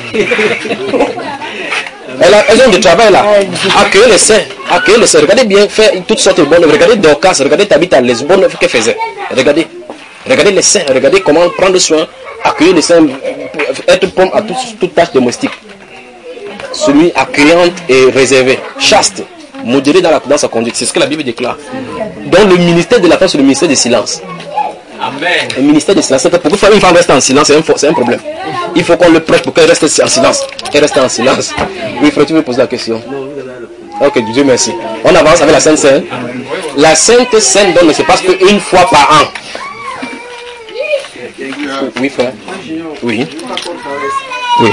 Elle a, elles ont du travail là. Accueillir les saints. Accueillir les saints. Regardez bien, faire toutes sortes de bonnes. Regardez Dorcas, regardez Tabitha, les bonnes œuvres qu'elle faisait. Regardez. Regardez les saints. Regardez comment prendre soin. Accueillir les saints. Être prompt à toute, toute tâche domestique. Celui accueillante et réservé. Chaste. Modéré dans, la, dans sa conduite. C'est ce que la Bible déclare. Donc le ministère de la femme, c'est le ministère du silence. Amen. Le ministère du silence. C'est pour que une femme reste en silence, c'est un, c'est un problème. Il faut qu'on le prêche pour qu'elle reste en silence. Elle reste en silence. Oui, frère, tu veux poser la question? Ok, Dieu merci. On avance avec la Sainte Seine. La Sainte Seine, donc, ne se passe qu'une fois par an. Oui, frère. Oui. Oui.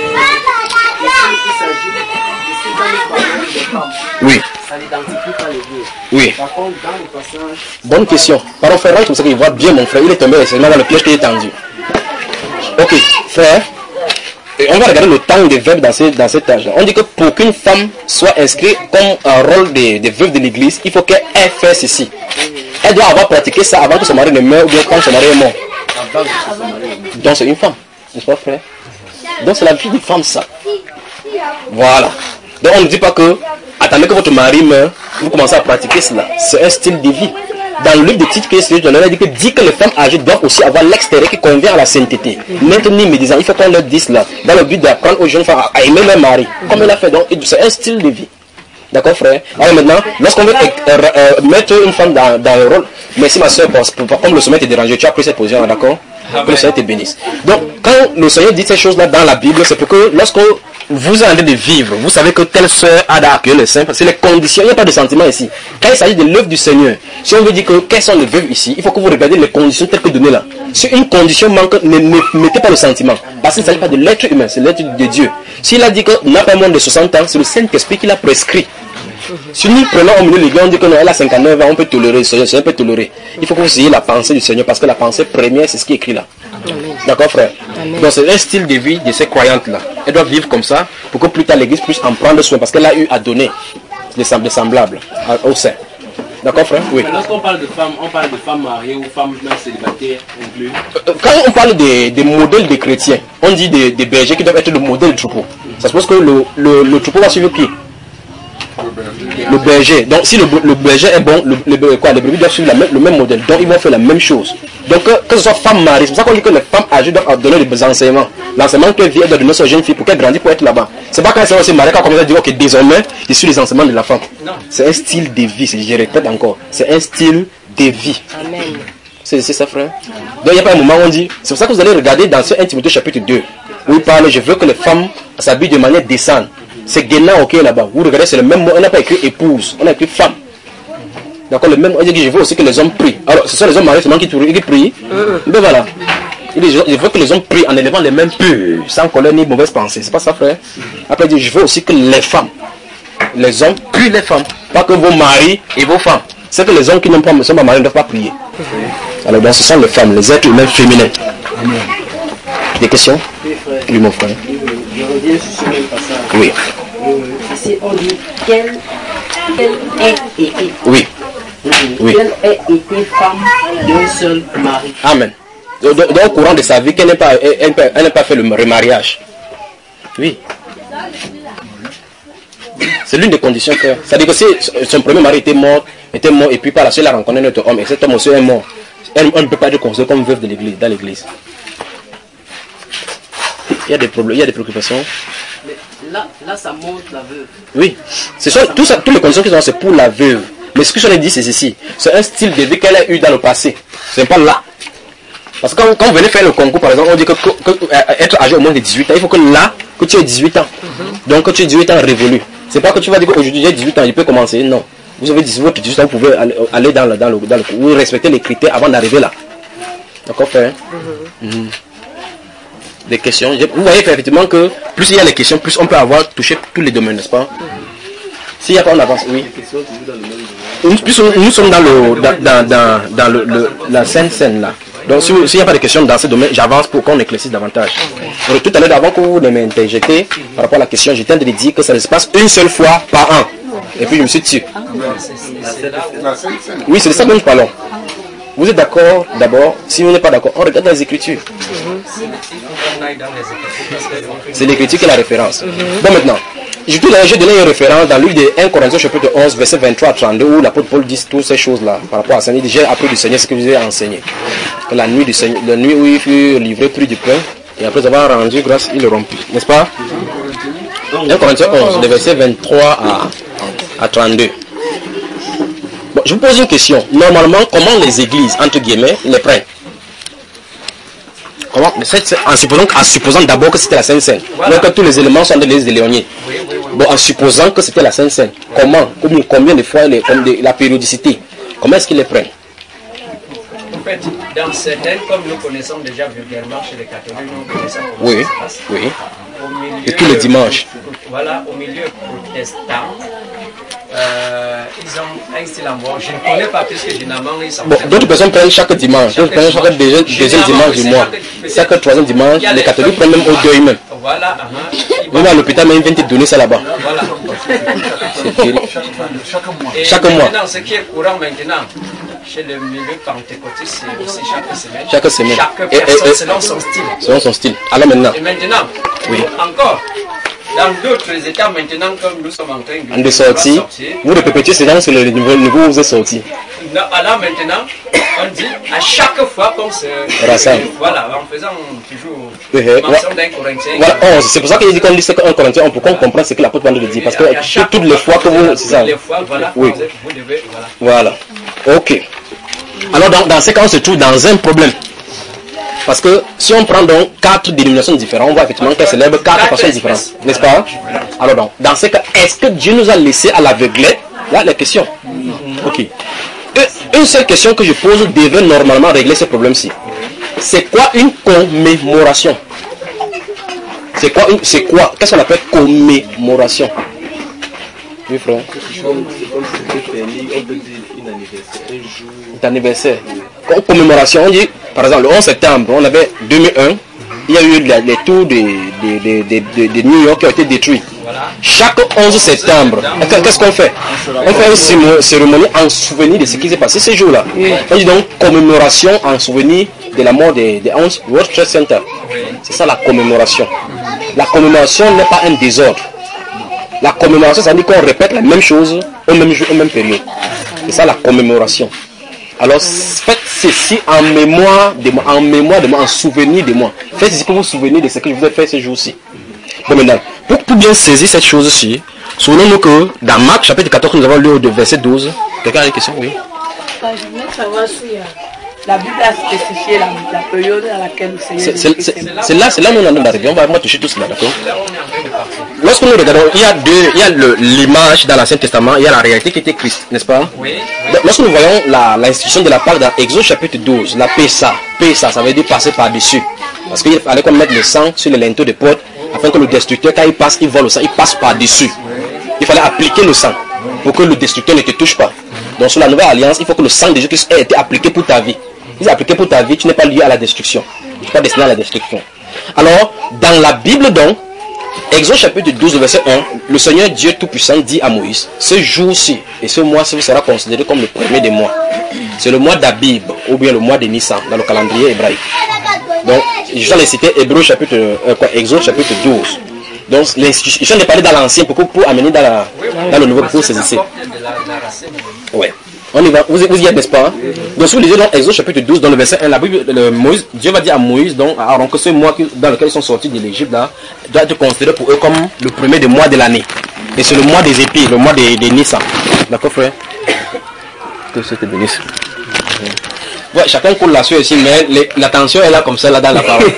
Oui. Oui. Bonne question. Pardon, frère, comme ça qu'il voit bien mon frère. Il est tombé, c'est dans le piège qui est tendu. Ok, frère. Et on va regarder le temps des veuves dans, ces, dans cet âge. On dit que pour qu'une femme soit inscrite comme un rôle des, des veuves de l'église, il faut qu'elle ait fait ceci. Elle doit avoir pratiqué ça avant que son mari ne meure ou bien quand son mari est mort. Donc c'est une femme, n'est-ce pas, frère? Donc c'est la vie d'une femme, ça. Voilà. Donc on ne dit pas que attendez que votre mari meure, vous commencez à pratiquer cela. C'est un style de vie. Dans le livre de titre que je dit que dit que les femmes âgées doivent aussi avoir l'extérieur qui convient à la sainteté. Maintenir mes disant, il faut qu'on leur dise cela, dans le but d'apprendre aux jeunes femmes à aimer leur mari. Comme elle a fait, donc c'est un style de vie. D'accord, frère? Alors maintenant, lorsqu'on veut euh, euh, mettre une femme dans, dans le rôle, merci ma soeur, pour, pour, comme le sommet t'est dérangé, tu as pris cette position, d'accord? Que le Seigneur te bénisse. Donc, quand le Seigneur dit ces choses-là dans la Bible, c'est pour que lorsque vous êtes en train de vivre, vous savez que telle soeur a d'accueillir le Saint, parce que c'est les conditions, il n'y a pas de sentiment ici. Quand il s'agit de l'œuvre du Seigneur, si on veut dire que quelles sont les veuves ici, il faut que vous regardiez les conditions telles que données là. Si une condition manque, ne, ne mettez pas le sentiment. Parce qu'il ne s'agit pas de l'être humain, c'est l'être de Dieu. S'il a dit qu'il n'a pas moins de soixante ans, c'est le Saint-Esprit qui l'a prescrit. Si nous prenons au milieu de l'église, on dit que non, elle a cinquante-neuf ans, on peut tolérer, le Seigneur, peut tolérer. Il faut que vous ayez la pensée du Seigneur, parce que la pensée première, c'est ce qui est écrit là. D'accord, frère? Amen. Donc c'est un style de vie de ces croyantes-là. Elles doivent vivre comme ça, pour que plus tard l'église puisse en prendre soin, parce qu'elle a eu à donner des semblables au sein. D'accord, frère? Oui. Lorsqu'on parle de femmes, on parle de femmes mariées ou femmes même célibataires inclus. Quand on parle des, des modèles de chrétiens, on dit des, des bergers qui doivent être le modèle du troupeau. Ça suppose que le, le, le troupeau va suivre qui? Le berger. Donc si le, le berger est bon, le, le, quoi, les brebis doivent suivre la même, le même modèle. Donc ils vont faire la même chose. Donc que, que ce soit femme mariée, c'est pour ça qu'on dit que les femmes âgées doivent donner des enseignements. L'enseignement qu'elle vit, elle doit donner à sa jeune fille pour qu'elle grandisse pour être là-bas. C'est pas quand elle s'est mariée, quand on commence à dire ok, désormais, je suis les enseignements de la femme. C'est un style de vie, je répète encore. C'est un style de vie. Amen. C'est ça, frère. Donc il n'y a pas un moment où on dit, c'est pour ça que vous allez regarder dans ce un Timothée chapitre deux, où il parle, je veux que les femmes s'habillent de manière décente. C'est Guéna, ok, là-bas. Vous regardez, c'est le même mot. On n'a pas écrit épouse, on a écrit femme. D'accord, le même. On dit que je veux aussi que les hommes prient. Alors, ce sont les hommes mariés seulement qui prient. Mais voilà. Il dit, je veux que les hommes prient en élevant les mains pures, sans colère ni mauvaise pensée. C'est pas ça, frère. Après, il dit, je veux aussi que les femmes, les hommes prient les femmes. Pas que vos maris et vos femmes. C'est que les hommes qui n'ont pas, sont pas mariés ne doivent pas prier. Alors, donc, ce sont les femmes, les êtres humains féminins. Des questions? Oui, mon frère. Je reviens sur ce même passage. Oui. Euh, ici, on dit quelle, quelle ait été. Oui. Oui. Quelle ait été femme d'un seul mari. Amen. Donc, donc, au courant de sa vie, qu'elle n'ait pas, elle, elle n'a pas fait le remariage. Oui. C'est l'une des conditions que. C'est-à-dire que si son premier mari était mort, était mort, et puis par la suite, elle a rencontré notre homme, et cet homme aussi est mort. Elle, on ne peut pas être considéré comme veuve de l'église, dans l'église. Il y a des problèmes, il y a des préoccupations. Mais là, là, ça montre la veuve. Oui. Ce sont tout ça, toutes les conditions qui sont, c'est pour la veuve. Mais ce que je l'ai dit, c'est ceci. C'est un style de vie qu'elle a eu dans le passé. Ce n'est pas là. Parce que quand, quand vous venez faire le concours, par exemple, on dit que, que, que être âgé au moins de dix-huit ans, il faut que là, que tu aies dix-huit ans. Mm-hmm. Donc que tu aies dix-huit ans révolu. C'est pas que tu vas dire qu'aujourd'hui j'ai dix-huit ans, je peux commencer. Non. Vous avez dix-huit ans, vous pouvez aller, aller dans, le, dans, le, dans le cours. Vous respectez les critères avant d'arriver là. D'accord, frère? Mm-hmm. Mm-hmm. Des questions. Vous voyez effectivement que plus il y a les questions, plus on peut avoir touché tous les domaines, n'est-ce pas? Mm-hmm. S'il n'y a pas, on avance. Oui. Nous, nous sommes dans, le, dans, dans, dans, dans le, le, la scène scène là. Donc s'il n'y a pas de questions dans ce domaine, j'avance pour qu'on éclaircisse davantage. Donc, tout à l'heure, avant que vous ne m'interjetez par rapport à la question, j'étais en train de dire que ça se passe une seule fois par an. Et puis je me suis dessus. Oui, c'est de ça que nous parlons. Vous êtes d'accord d'abord? Si vous n'êtes pas d'accord, on regarde dans les Écritures. C'est l'Écriture qui est la référence. Bon, maintenant, j'ai donné une référence dans le livre de un Corinthiens chapitre onze, verset vingt-trois à trente-deux, où l'apôtre Paul dit toutes ces choses-là par rapport à ça. Il dit, j'ai appris du Seigneur ce que vous avez enseigné. Que la nuit du Seigneur, la nuit où il fut livré, pris du pain, et après avoir rendu grâce, il le rompit. N'est-ce pas? un Corinthiens onze, le verset vingt-trois à trente-deux. Bon, je vous pose une question. Normalement, comment les églises, entre guillemets, les prennent? Comment? En supposant, en supposant d'abord que c'était la Sainte Seine. Voilà. Donc que tous les éléments sont de l'église de Léonie. Oui, oui, oui. Bon, en supposant que c'était la Sainte Seine. Comment? Combien, combien de fois, les, comme de, la périodicité? Comment est-ce qu'ils les prennent? En fait, dans certaines, comme nous connaissons déjà vulgairement chez les catholiques, nous connaissons comment oui, ça se passe. Oui, oui. Et tous les dimanches. Voilà, au milieu protestant. Euh, ils ont un style en bois. Je ne connais pas plus que généralement ils sont. Bon, d'autres personnes prennent chaque dimanche. D'autres prennent chaque deuxième, deuxième dimanche du mois. Chaque, chaque troisième dimanche, les catholiques prennent même au deuil même. Voilà. Uh-huh. Vous allez à l'hôpital, mais ils viennent te donner ça là-bas. Voilà. Chaque mois. Et chaque mois. Maintenant, ce qui est courant maintenant, chez le milieu pentecôtiste, c'est aussi chaque semaine. Chaque semaine. Chaque et, personne et, et, selon son style. Selon son style. Alors maintenant. Et maintenant, oui. Encore. Dans d'autres États maintenant, comme nous sommes en train de, de sortir, vous de perpétuer c'est dans le niveau où vous êtes sorti. Alors maintenant, on dit à chaque fois qu'on se rassemble. Voilà, en faisant toujours uh-huh. mention d'un Corinthien. Voilà, oh, c'est pour ça qu'il dit qu'on dit qu'un Corinthien, on peut comprendre ce que l'apôtre Paul dit. Parce que chaque, toutes les fois que vous. C'est ça. Toutes les fois, voilà, oui. vous, êtes, vous devez. Voilà. Voilà. Ok. Alors, dans, dans ce cas, on se trouve dans un problème. Parce que si on prend donc quatre dénominations différentes, on voit effectivement qu'elles célèbrent quatre façons différentes. N'est-ce pas? Alors donc, dans ce cas, est-ce que Dieu nous a laissé à l'aveuglette? Là, la question. Ok. Une seule question que je pose devrait normalement régler ce problème-ci. C'est quoi une commémoration? C'est quoi une, c'est quoi? Qu'est-ce qu'on appelle commémoration? Oui, frère. Comme c'était permis, on peut dire une anniversaire, un jour. D'anniversaire. En commémoration, on dit, par exemple, le onze septembre, on avait deux mille un, il y a eu les, les tours de, de, de, de, de, de New York qui ont été détruits. Chaque onze septembre, qu'est-ce qu'on fait? On fait une cérémonie en souvenir de ce qui s'est passé ce jour-là. On dit donc commémoration en souvenir de la mort des de onze World Trade Center. C'est ça la commémoration. La commémoration n'est pas un désordre. La commémoration, ça veut dire qu'on répète la même chose au même jour, au même période. C'est ça la commémoration. Alors faites ceci en mémoire de moi, en mémoire de moi, en souvenir de moi. Faites ceci pour vous souvenir de ce que je vous ai fait ce jour-ci. Bon, maintenant, pour, pour bien saisir cette chose-ci, souvenons-nous que dans Marc chapitre quatorze, nous avons lu de verset douze. Quelqu'un a une question? Oui. Je voulais savoir si euh, la Bible a spécifié la, la période à laquelle le Seigneur Jésus-Christ est mort. C'est là, c'est là où on en arrive. On va vraiment toucher tout cela, d'accord? Lorsque nous regardons, il y a deux, il y a l'image dans l'Ancien Testament, il y a la réalité qui était Christ, n'est-ce pas? Oui. Lorsque nous voyons l'institution de la Pâque dans Exode chapitre douze, la Pessa, Pessa, ça veut dire passer par-dessus. Parce qu'il fallait qu'on mette le sang sur les linteaux de porte, afin que le destructeur, quand il passe, il vole le sang, il passe par-dessus. Il fallait appliquer le sang, pour que le destructeur ne te touche pas. Donc sur la nouvelle alliance, il faut que le sang de Jésus-Christ ait été appliqué pour ta vie. Si c'est appliqué pour ta vie, tu n'es pas lié à la destruction. Tu n'es pas destiné à la destruction. Alors, dans la Bible donc, Exode chapitre douze, verset un, le Seigneur Dieu Tout-Puissant dit à Moïse, ce jour-ci et ce mois-ci sera considéré comme le premier des mois. C'est le mois d'Abib, ou bien le mois de Nissan, dans le calendrier hébraïque. Donc, je vais citer Hébreu chapitre, euh, quoi, Exode chapitre douze. Donc, l'institution n'est pas dans l'ancien pour, pour amener dans, la, dans le nouveau pour saisir. Ouais. On y va. Vous, vous y êtes, n'est-ce pas? Donc, si vous lisez dans Exode chapitre douze, dans le verset un, la Bible, le, Moïse, Dieu va dire à Moïse, donc, à Aaron, que ce mois dans lequel ils sont sortis de l'Égypte, là, doit être considéré pour eux comme le premier des mois de l'année. Et c'est le mois des épis, le mois des, des Nissan. D'accord, frère? Que Dieu te bénisse. Ouais, chacun coule la sueur ici, mais l'attention est là comme ça, là, dans la parole.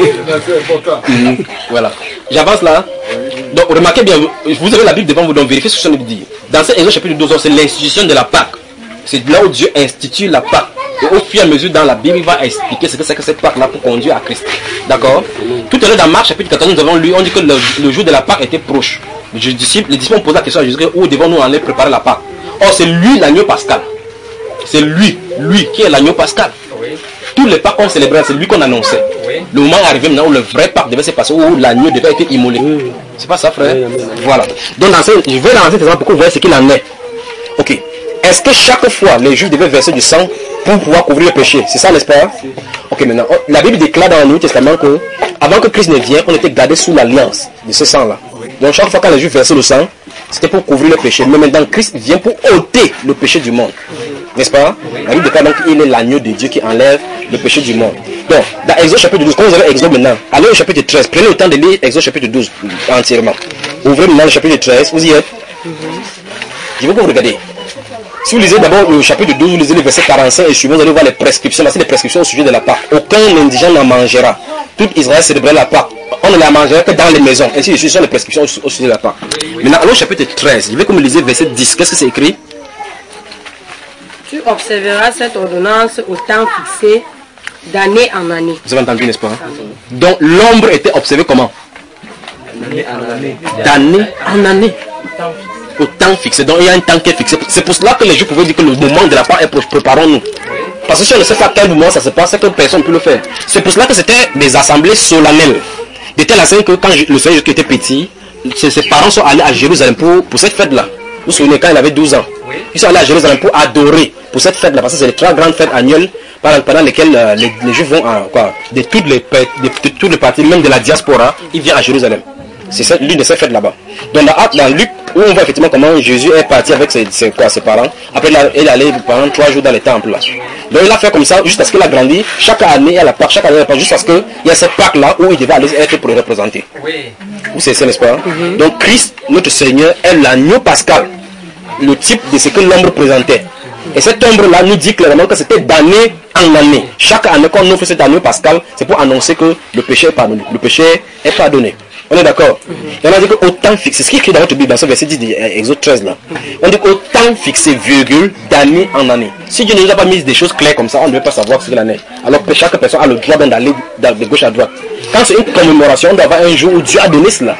mmh, voilà. J'avance là. Donc, remarquez bien, vous avez la Bible devant vous, donc vérifiez ce que ça nous dit. Dans cet Exode chapitre douze, c'est l'institution de la Pâque. C'est là où Dieu institue la Pâque. Et au fur et à mesure, dans la Bible, il va expliquer ce que c'est que cette Pâque-là pour conduire à Christ. D'accord? Tout à l'heure, dans Marc chapitre quatorze, nous avons lu, on dit que le, le jour de la Pâque était proche. Les disciples, les disciples ont posé la question à Jésus, où devons-nous aller préparer la Pâque? Or, c'est lui l'agneau pascal. C'est lui, lui qui est l'agneau pascal. Oui. Tous les Pâques qu'on célébrait, c'est lui qu'on annonçait. Oui. Le moment est arrivé maintenant où le vrai Pâque devait se passer, où l'agneau devait être immolé. Oui. C'est pas ça, frère? Oui, oui, oui. Voilà. Donc, dans ce, je vais dans cet exemple pour que vous voyez ce qu'il en est. Ok. Est-ce que chaque fois les Juifs devaient verser du sang pour pouvoir couvrir le péché? C'est ça, n'est-ce pas? Ok, maintenant, la Bible déclare dans le Nouveau Testament que avant que Christ ne vienne, on était gardé sous l'alliance de ce sang-là. Donc, chaque fois quand les Juifs versaient le sang, c'était pour couvrir le péché. Mais maintenant, Christ vient pour ôter le péché du monde. N'est-ce pas? La Bible déclare donc qu'il est l'agneau de Dieu qui enlève le péché du monde. Donc, dans Exode chapitre douze, quand vous avez Exode maintenant, allez au chapitre treize, prenez le temps de lire Exode chapitre douze entièrement. Ouvrez maintenant le chapitre treize, vous y êtes? Je veux que vous regardez. Si vous lisez d'abord le chapitre douze, vous lisez le verset quarante-cinq et suivant, vous allez voir les prescriptions. Là, c'est les prescriptions au sujet de la Pâque. Aucun indigène n'en mangera. Tout Israël célébrait la Pâque. On ne la mangera que dans les maisons. Ainsi de suite, ce sont les prescriptions au sujet de la Pâque. Maintenant, allons au chapitre treize. Je vais que vous lisez verset dix. Qu'est-ce que c'est écrit? Tu observeras cette ordonnance au temps fixé d'année en année. Vous avez entendu, n'est-ce pas? Donc, l'ombre était observée comment? D'année en année. D'année en année. Au temps fixé. Donc, il y a un temps qui est fixé. C'est pour cela que les gens pouvaient dire que le moment de la Pâque est proche. Préparons-nous. Parce que si on ne sait pas quel moment ça se passe, c'est que personne ne peut le faire. C'est pour cela que c'était des assemblées solennelles. De telle sorte que quand le Seigneur était petit, ses, ses parents sont allés à Jérusalem pour, pour cette fête-là. Vous vous souvenez, quand il avait douze ans, ils sont allés à Jérusalem pour adorer pour cette fête-là. Parce que c'est les trois grandes fêtes annuelles pendant lesquelles euh, les, les Juifs vont, à, quoi, de toutes les, de, de toutes les parties, même de la diaspora, ils viennent à Jérusalem. C'est l'une de ces fêtes là-bas. Donc dans, dans Luc, où on voit effectivement comment Jésus est parti avec ses, ses, quoi, ses parents. Après, il est allé pendant trois jours dans les temples. Là. Donc il a fait comme ça, jusqu'à ce qu'il a grandi. Chaque année, il y a la Pâque, chaque année, il y a la Pâque, juste parce qu'il y a cette Pâque-là où il devait aller être pour le représenter. Oui. Vous savez, n'est-ce pas? Mm-hmm. Donc Christ, notre Seigneur, est l'agneau pascal. Le type de ce que l'ombre présentait. Et cette ombre-là nous dit clairement que c'était d'année en année. Chaque année qu'on offre cet agneau pascal, c'est pour annoncer que le péché est pardonné. Le péché est pardonné. On est d'accord? Mm-hmm. Et on a dit qu'au temps fixé, ce qui est écrit dans votre Bible, dans ce verset dix d'Exode treize là, on dit qu'au temps fixé, virgule, d'année en année. Si Dieu ne nous a pas mis des choses claires comme ça, on ne peut pas savoir ce qu'il en est. Alors que chaque personne a le droit d'aller de gauche à droite. Quand c'est une commémoration, on doit avoir un jour où Dieu a donné cela.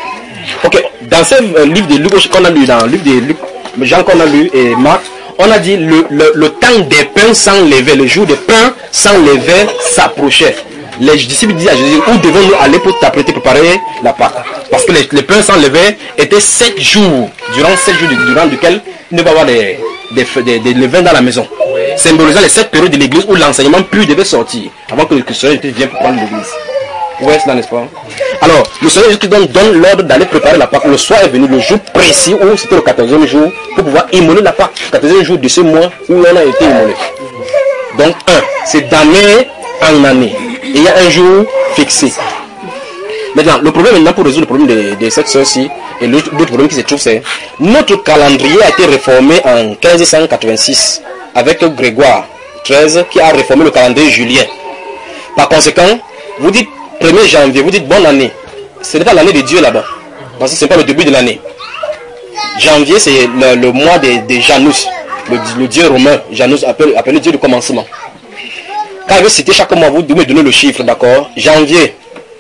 Ok, dans ce euh, livre de Luc qu'on a lu, dans le livre de Luc, Jean qu'on a lu et Marc, on a dit le, le, le temps des pains sans lever, le jour des pains sans lever s'approchait. Les disciples disent à Jésus, où devons-nous aller pour t'apprêter, préparer la Pâque? Parce que les, les pains sans lever étaient sept jours, durant sept jours durant lesquels il ne va y avoir des, des, des, des levains dans la maison. Symbolisant les sept périodes de l'église où l'enseignement pur devait sortir avant que le Seigneur vienne pour prendre l'église. Ouais, c'est là, n'est-ce pas? Alors, le Seigneur Jésus donne, donne l'ordre d'aller préparer la Pâque. Le soir est venu, le jour précis où c'était le quatorzième jour, pour pouvoir immoler la Pâque. Le quatorzième jour de ce mois où on a été immolé. Donc, un, c'est d'année en année. Et il y a un jour fixé. Maintenant, le problème maintenant pour résoudre le problème de, de cette soeur-ci, et l'autre problème qui se trouve, c'est notre calendrier a été réformé en quinze cent quatre-vingt-six avec Grégoire treize qui a réformé le calendrier julien. Par conséquent, vous dites premier janvier, vous dites bonne année. Ce n'est pas l'année de Dieu là-bas. Parce que ce n'est pas le début de l'année. Janvier, c'est le, le mois de, de Janus, le, le dieu romain. Janus appelé, appelé dieu du commencement. Quand je vais citer chaque mois, vous devez me donner le chiffre, d'accord? Janvier,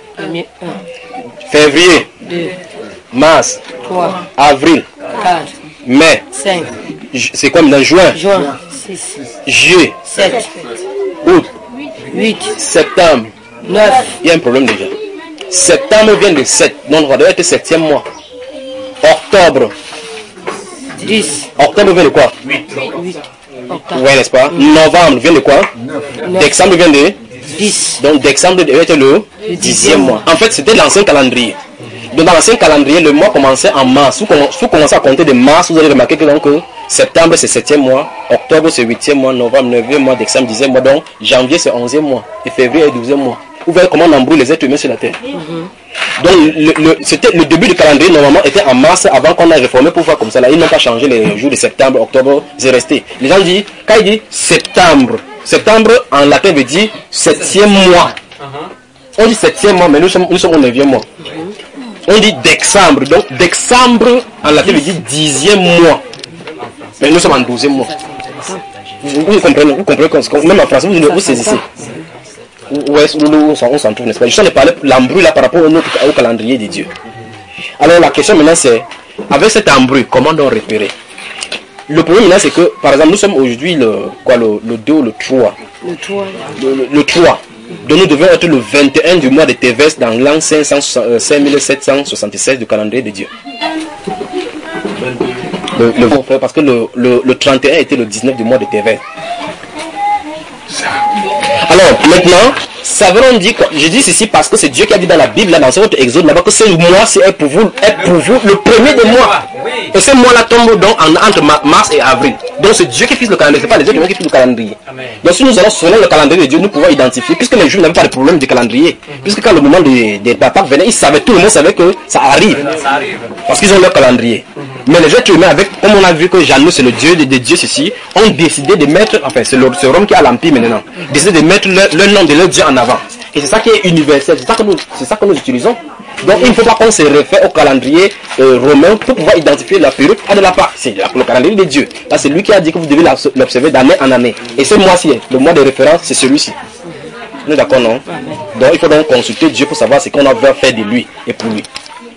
février, mars, avril, mai, c'est comme dans juin, juillet, août, septembre. neuf. Il y a un problème déjà. Septembre vient de sept. Donc, ça doit être septième mois. Octobre. dix. Octobre vient de quoi? huit. Oui, n'est-ce pas? Novembre vient de quoi? Décembre vient de dix. Donc, décembre devait être le dixième mois. En fait, c'était l'ancien calendrier. Donc, dans l'ancien calendrier, le mois commençait en mars. Si vous commencez à compter de mars, vous allez remarquer que donc, septembre c'est septième mois, octobre c'est huitième mois, novembre neuvième mois, décembre dixième mois, donc janvier c'est onzième mois, et février est douzième mois. Vous voyez comment on embrouille les êtres humains sur la terre. Mm-hmm. Donc le, le, c'était, le début du calendrier normalement était en mars avant qu'on a réformé pour faire comme ça. Là, ils n'ont pas changé les jours de septembre, octobre, c'est resté. Les gens disent, quand ils disent septembre, septembre en latin veut dire septième mois. Uh-huh. On dit septième mois, mais nous sommes, nous sommes au neuvième mois. Mm-hmm. On dit décembre, donc décembre en latin veut dire dixième mois. Mais nous sommes en douzième mois. Vous, vous comprenez, vous comprenez, même en français, vous, vous saisissez. Où est-ce qu'on s'en trouve, n'est-ce pas? Je suis en train de parler l'embrouille là par rapport au, au calendrier de Dieu. Alors la question maintenant c'est, avec cet embrouille, comment on repérer? Le problème maintenant c'est que, par exemple, nous sommes aujourd'hui le, quoi, le, le deux ou le trois. Le trois. Le, le, le trois. Donc nous devons être le vingt et un du mois de Tévès dans l'an cinq mille sept cent soixante-seize du calendrier de Dieu. Le, le bon frère, parce que le, le, le trente et un était le dix-neuf du mois de Tévès. Alors maintenant, ça veut dire que je dis ceci parce que c'est Dieu qui a dit dans la Bible, là, dans votre Exode, là-bas, que ce mois c'est pour vous, est pour vous le premier des mois. Et ce mois-là tombe donc en, entre mars et avril. Donc c'est Dieu qui fixe le calendrier, c'est pas les autres qui fixent le calendrier. Amen. Donc si nous allons selon le calendrier de Dieu, nous pouvons identifier, puisque les Juifs n'avaient pas de problème de calendrier, mm-hmm. puisque quand le moment de, de la Pâque venait, ils savaient, tout le monde savait que ça arrive. Ça arrive. Parce qu'ils ont leur calendrier. Mm-hmm. Mais les êtres humains, avec, comme on a vu que Janus c'est le Dieu de, de Dieu ceci, ont décidé de mettre, enfin c'est le Rome qui a l'empire maintenant, décidé de mettre le, le nom de leur Dieu en avant. Et c'est ça qui est universel, c'est ça que nous, c'est ça que nous utilisons. Donc il ne faut pas qu'on se réfère au calendrier euh, romain pour pouvoir identifier la période de la Pâque. C'est le calendrier de Dieu. Là c'est lui qui a dit que vous devez l'observer d'année en année. Et ce mois-ci, le mois de référence, c'est celui-ci. Nous d'accord, non? Donc il faut donc consulter Dieu pour savoir ce qu'on a besoin faire de lui et pour lui.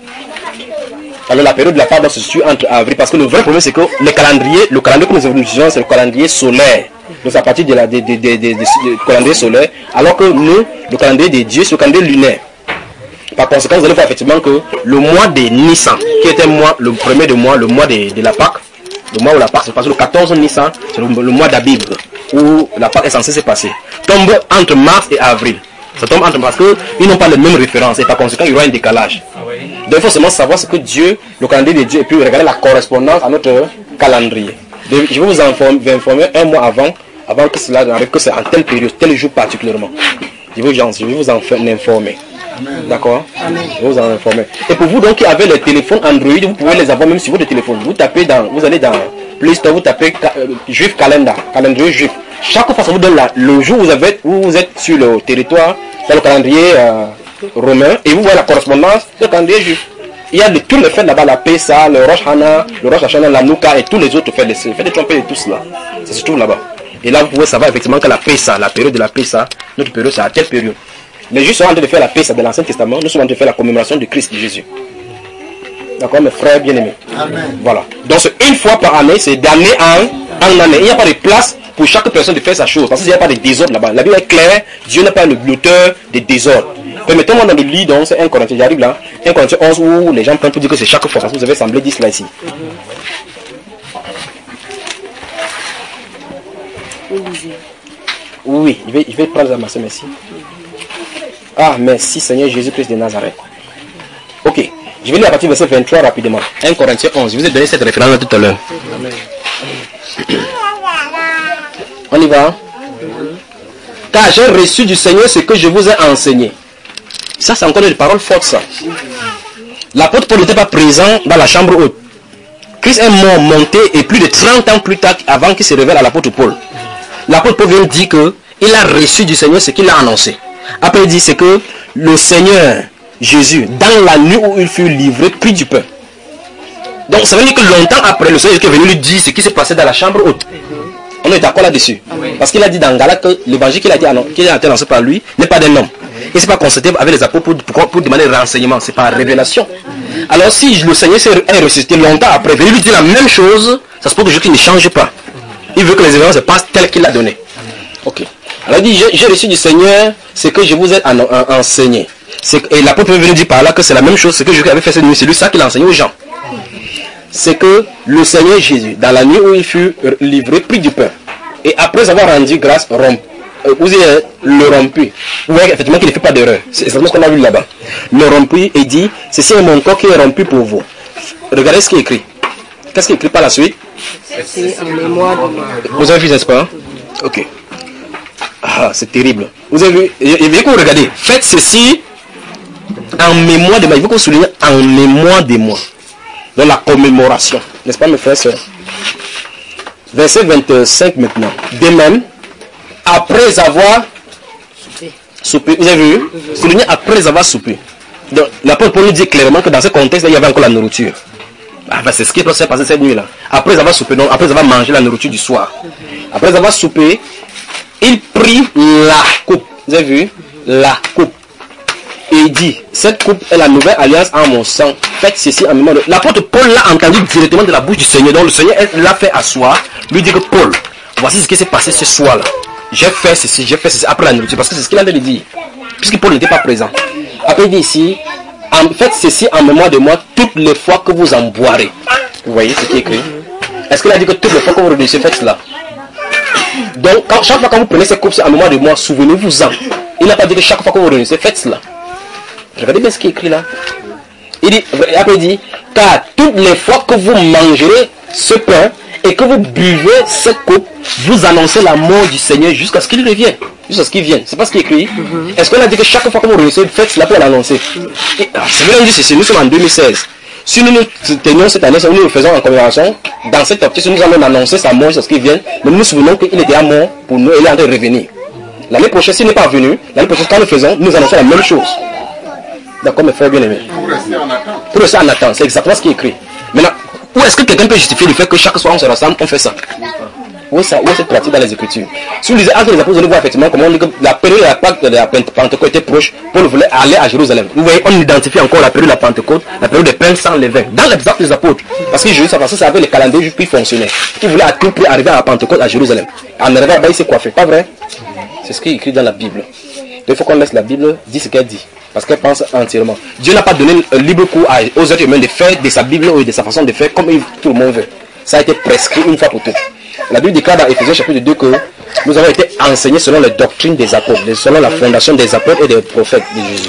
Alors la période de la Pâque se situe entre avril, parce que le vrai problème c'est que le calendrier, le calendrier que nous utilisons c'est le calendrier solaire. Donc c'est à partir de la de, de, de, de, de, de calendrier solaire, alors que nous, le calendrier de Dieu, c'est le calendrier lunaire. Par conséquent, vous allez voir effectivement que le mois de Nissan, qui était mois, le premier de mois, le mois de, de la Pâque, le mois où la Pâque se passe, le quatorze Nissan, c'est le, le mois d'Abib, où la Pâque est censée se passer, tombe entre mars et avril. Ça tombe entre parce qu'ils n'ont pas les mêmes références et par conséquent il y aura un décalage. Ah oui. Donc il faut seulement savoir ce que Dieu, le calendrier de Dieu, et puis regarder la correspondance à notre calendrier. Donc, je vais vous informer, informer un mois avant, avant que cela arrive, que c'est en telle période, tel jour particulièrement. Je vais, je vais vous en informer. D'accord? Je vais vous en informer. Et pour vous donc qui avez les téléphones Android, vous pouvez les avoir même sur votre téléphone. Vous tapez dans, vous allez dans Play Store, vous tapez euh, Juif Calendar, calendrier Juif. Chaque fois, ça vous donne la, le jour où vous, avez, où vous êtes sur le territoire, dans le calendrier euh, romain, et vous voyez la correspondance du calendrier juif. Il y a de, tous les fêtes là-bas, la Pessa, le Rosh Hashanah, le Rosh Hashanah, la Nouka et tous les autres fêtes, les fêtes de trompette et tout cela. Ça se trouve là-bas. Et là, vous pouvez savoir effectivement que la Pessa, la période de la Pessa, notre période, c'est à telle période. Les Juifs sont en train de faire la Pessa de l'Ancien Testament, nous sommes en train de faire la commémoration de Christ Jésus. D'accord, mes frères bien-aimés. Voilà. Donc c'est une fois par année, c'est d'année en, en année. Il n'y a pas de place pour chaque personne de faire sa chose. Parce qu'il n'y a pas de désordre là-bas. La Bible est claire, Dieu n'est pas l'auteur des désordres. Permettez-moi dans le lit, donc c'est un Corinthiens, j'arrive là. un Corinthiens onze où les gens prennent pour dire que c'est chaque fois. Parce que vous avez semblé dire cela ici. Oui, je vais, je vais prendre la masse, merci. Ah, merci Seigneur Jésus-Christ de Nazareth. Ok, je vais lire à partir du verset vingt-trois rapidement. un Corinthiens onze, je vous ai donné cette référence tout à l'heure. On y va. Car j'ai reçu du Seigneur ce que je vous ai enseigné. Ça, c'est encore des paroles fortes, ça. L'apôtre Paul n'était pas présent dans la chambre haute. Christ est mort, monté, et plus de trente ans plus tard, avant qu'il se révèle à l'apôtre Paul. L'apôtre Paul vient dire qu'il a reçu du Seigneur ce qu'il a annoncé. Après, il dit c'est que le Seigneur Jésus, dans la nuit où il fut livré, prit du pain. Donc, ça veut dire que longtemps après, le Seigneur est venu lui dire ce qui s'est passé dans la chambre haute. On est d'accord là-dessus. Parce qu'il a dit dans Galate que l'évangile qu'il a été annoncé par lui n'est pas d'un homme. Et c'est pas constaté avec les apôtres pour, pour, pour demander renseignement. C'est pas révélation. Alors, si le Seigneur est ressuscité longtemps après, venu lui dire la même chose, ça se peut que Jésus ne change pas. Il veut que les événements se passent tels qu'il l'a donné. Ok. Alors il dit, j'ai reçu du Seigneur ce que je vous ai en, en, enseigné. Et l'apôtre est venu dire par là que c'est la même chose, ce que Jésus avait fait cette nuit. C'est lui ça qu'il a enseigné aux gens. C'est que le Seigneur Jésus, dans la nuit où il fut livré, prit du pain. Et après avoir rendu grâce, romp, euh, vous avez le rompu. Vous voyez effectivement qu'il ne fait pas d'erreur. C'est exactement ce qu'on a vu là-bas. Le rompu et dit, ceci est mon corps qui est rompu pour vous. Regardez ce qui est écrit. Qu'est-ce qui est écrit par la suite? C'est en mémoire de moi. Vous avez vu, n'est-ce pas? Ok. Ah, c'est terrible. Vous avez vu? Il veut que vous regardez. Faites ceci en mémoire de moi. Il veut que vous soulignez en mémoire de moi. Dans la commémoration. N'est-ce pas, mes frères et sœurs? Verset vingt-cinq maintenant. De même, après avoir soupé. Vous avez vu? Soulignez après avoir soupé. Donc, l'apôtre Paul nous dit clairement que dans ce contexte, il y avait encore la nourriture. Ah, ben c'est ce qui s'est passé cette nuit-là. Après avoir soupé, donc après avoir mangé la nourriture du soir. Après avoir soupé, il prit la coupe. Vous avez vu? La coupe. Et il dit, cette coupe est la nouvelle alliance en mon sang. Faites ceci en mémoire de... L'apôtre Paul l'a entendu directement de la bouche du Seigneur. Donc le Seigneur l'a fait asseoir. Lui dit que Paul, voici ce qui s'est passé ce soir-là. J'ai fait ceci, j'ai fait ceci après la nourriture. Parce que c'est ce qu'il a dit. Puisque Paul n'était pas présent. Après il dit ici, faites ceci en mémoire de moi toutes les fois que vous en boirez. Vous voyez ce qui est écrit? Est-ce qu'il a dit que toutes les fois que vous réunissez, faites cela? Donc, quand, chaque fois que vous prenez cette coupe en mémoire de moi, souvenez-vous-en. Il n'a pas dit que chaque fois que vous réunissez, faites cela. Regardez bien ce qui est écrit là. Il dit, après il dit, car toutes les fois que vous mangerez ce pain et que vous buvez cette coupe, vous annoncez la mort du Seigneur jusqu'à ce qu'il revienne. Jusqu'à ce qu'il vienne. C'est pas ce qui est écrit. Mm-hmm. Est-ce qu'on a dit que chaque fois que vous réunissez, faites cela pour l'annoncer? C'est vrai, c'est nous sommes en deux mille seize. Si nous nous tenions cette année, si nous le faisons en commémoration, dans cette optique, si nous allons annoncer sa mort jusqu'à ce qu'il vienne, mais nous nous souvenons qu'il était à mort pour nous et il est en train de revenir. L'année prochaine, s'il n'est pas venu, l'année prochaine, quand nous faisons, nous annonçons la même chose. D'accord, mes frères bien-aimés? Pour rester en attente. Pour rester en attente, c'est exactement ce qui est écrit. Maintenant, où est-ce que quelqu'un peut justifier le fait que chaque soir on se rassemble, on fait ça? Où est, ça, où est cette pratique dans les Écritures? Si vous lisez Actes des Apôtres, vous allez voir effectivement comment on dit que la période de la Pâque de la Pentecôte était proche. Paul voulait aller à Jérusalem. Vous voyez, on identifie encore la période de la Pentecôte, la période des pains sans levain. Dans les Actes des Apôtres, parce que Jésus, ça passait avec les calendriers juifs qui fonctionnaient. Qui voulait à tout prix arriver à la Pentecôte à Jérusalem. En arrivant là-bas, il s'est coiffé. Pas vrai? C'est ce qui est écrit dans la Bible. Il faut qu'on laisse la Bible dire ce qu'elle dit. Parce qu'elle pense entièrement. Dieu n'a pas donné un libre cours aux êtres humains de faire de sa Bible ou de sa façon de faire comme tout le monde veut. Ça a été prescrit une fois pour toutes. La Bible déclare dans Éphésiens chapitre deux que nous avons été enseignés selon les doctrines des apôtres, selon la fondation des apôtres et des prophètes de Jésus.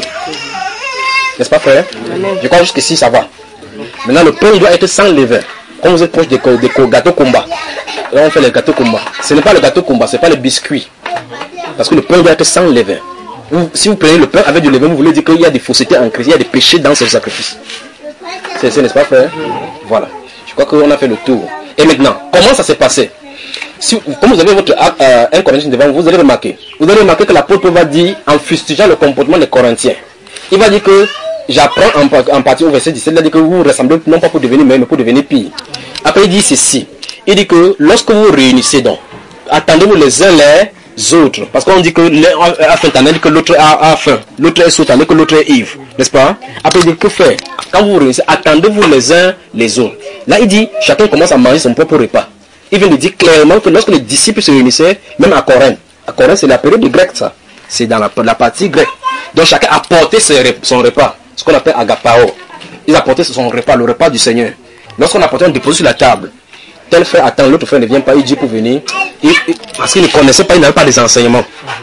N'est-ce pas, frère? Je crois jusqu'ici ça va. Maintenant, le pain il doit être sans levain. Quand vous êtes proche des, des, des gâteaux combat, là on fait les gâteaux combat. Ce n'est pas le gâteau combat, ce n'est pas le biscuit. Parce que le pain doit être sans levain. Vous, si vous prenez le pain avec du levain, vous voulez dire qu'il y a des faussetés en Christ, il y a des péchés dans ce sacrifice. C'est, n'est-ce pas, frère? Voilà. Je crois qu'on a fait le tour. Et maintenant, comment ça s'est passé? Si, comme vous avez votre euh, un Corinthien devant vous, vous allez remarquer. Vous allez remarquer que l'apôtre va dire, en fustigeant le comportement des Corinthiens, il va dire que j'apprends en, en partie au verset dix-sept, il a dit que vous vous ressemblez non pas pour devenir meilleur, mais pour devenir pire. Après, il dit ceci. Il dit que lorsque vous vous réunissez donc, attendez-vous les uns les autres. Parce qu'on dit que l'un a faim, tandis que l'autre a, a faim. L'autre est sourd, tandis que l'autre est ivre. N'est-ce pas? Après, il dit que faire? Quand vous vous réunissez, attendez-vous les uns les autres. Là, il dit, chacun commence à manger son propre repas. Il vient de dire clairement que lorsque les disciples se réunissaient, même à Corinthe, à Corinthe, c'est la période du grec, ça. C'est dans la, la partie grecque. Donc, chacun apportait son repas. Ce qu'on appelle agapao. Ils apportaient son repas, le repas du Seigneur. Lorsqu'on apportait, on déposait sur la table. Tel frère attend, l'autre frère ne vient pas, il dit pour venir. Il, il, parce qu'il ne connaissait pas, il n'avait pas des enseignements.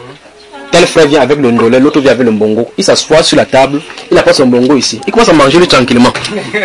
Tel frère vient avec le ndolé, l'autre vient avec le mbongo. Il s'assoit sur la table, il apporte son mbongo ici. Il commence à manger lui tranquillement.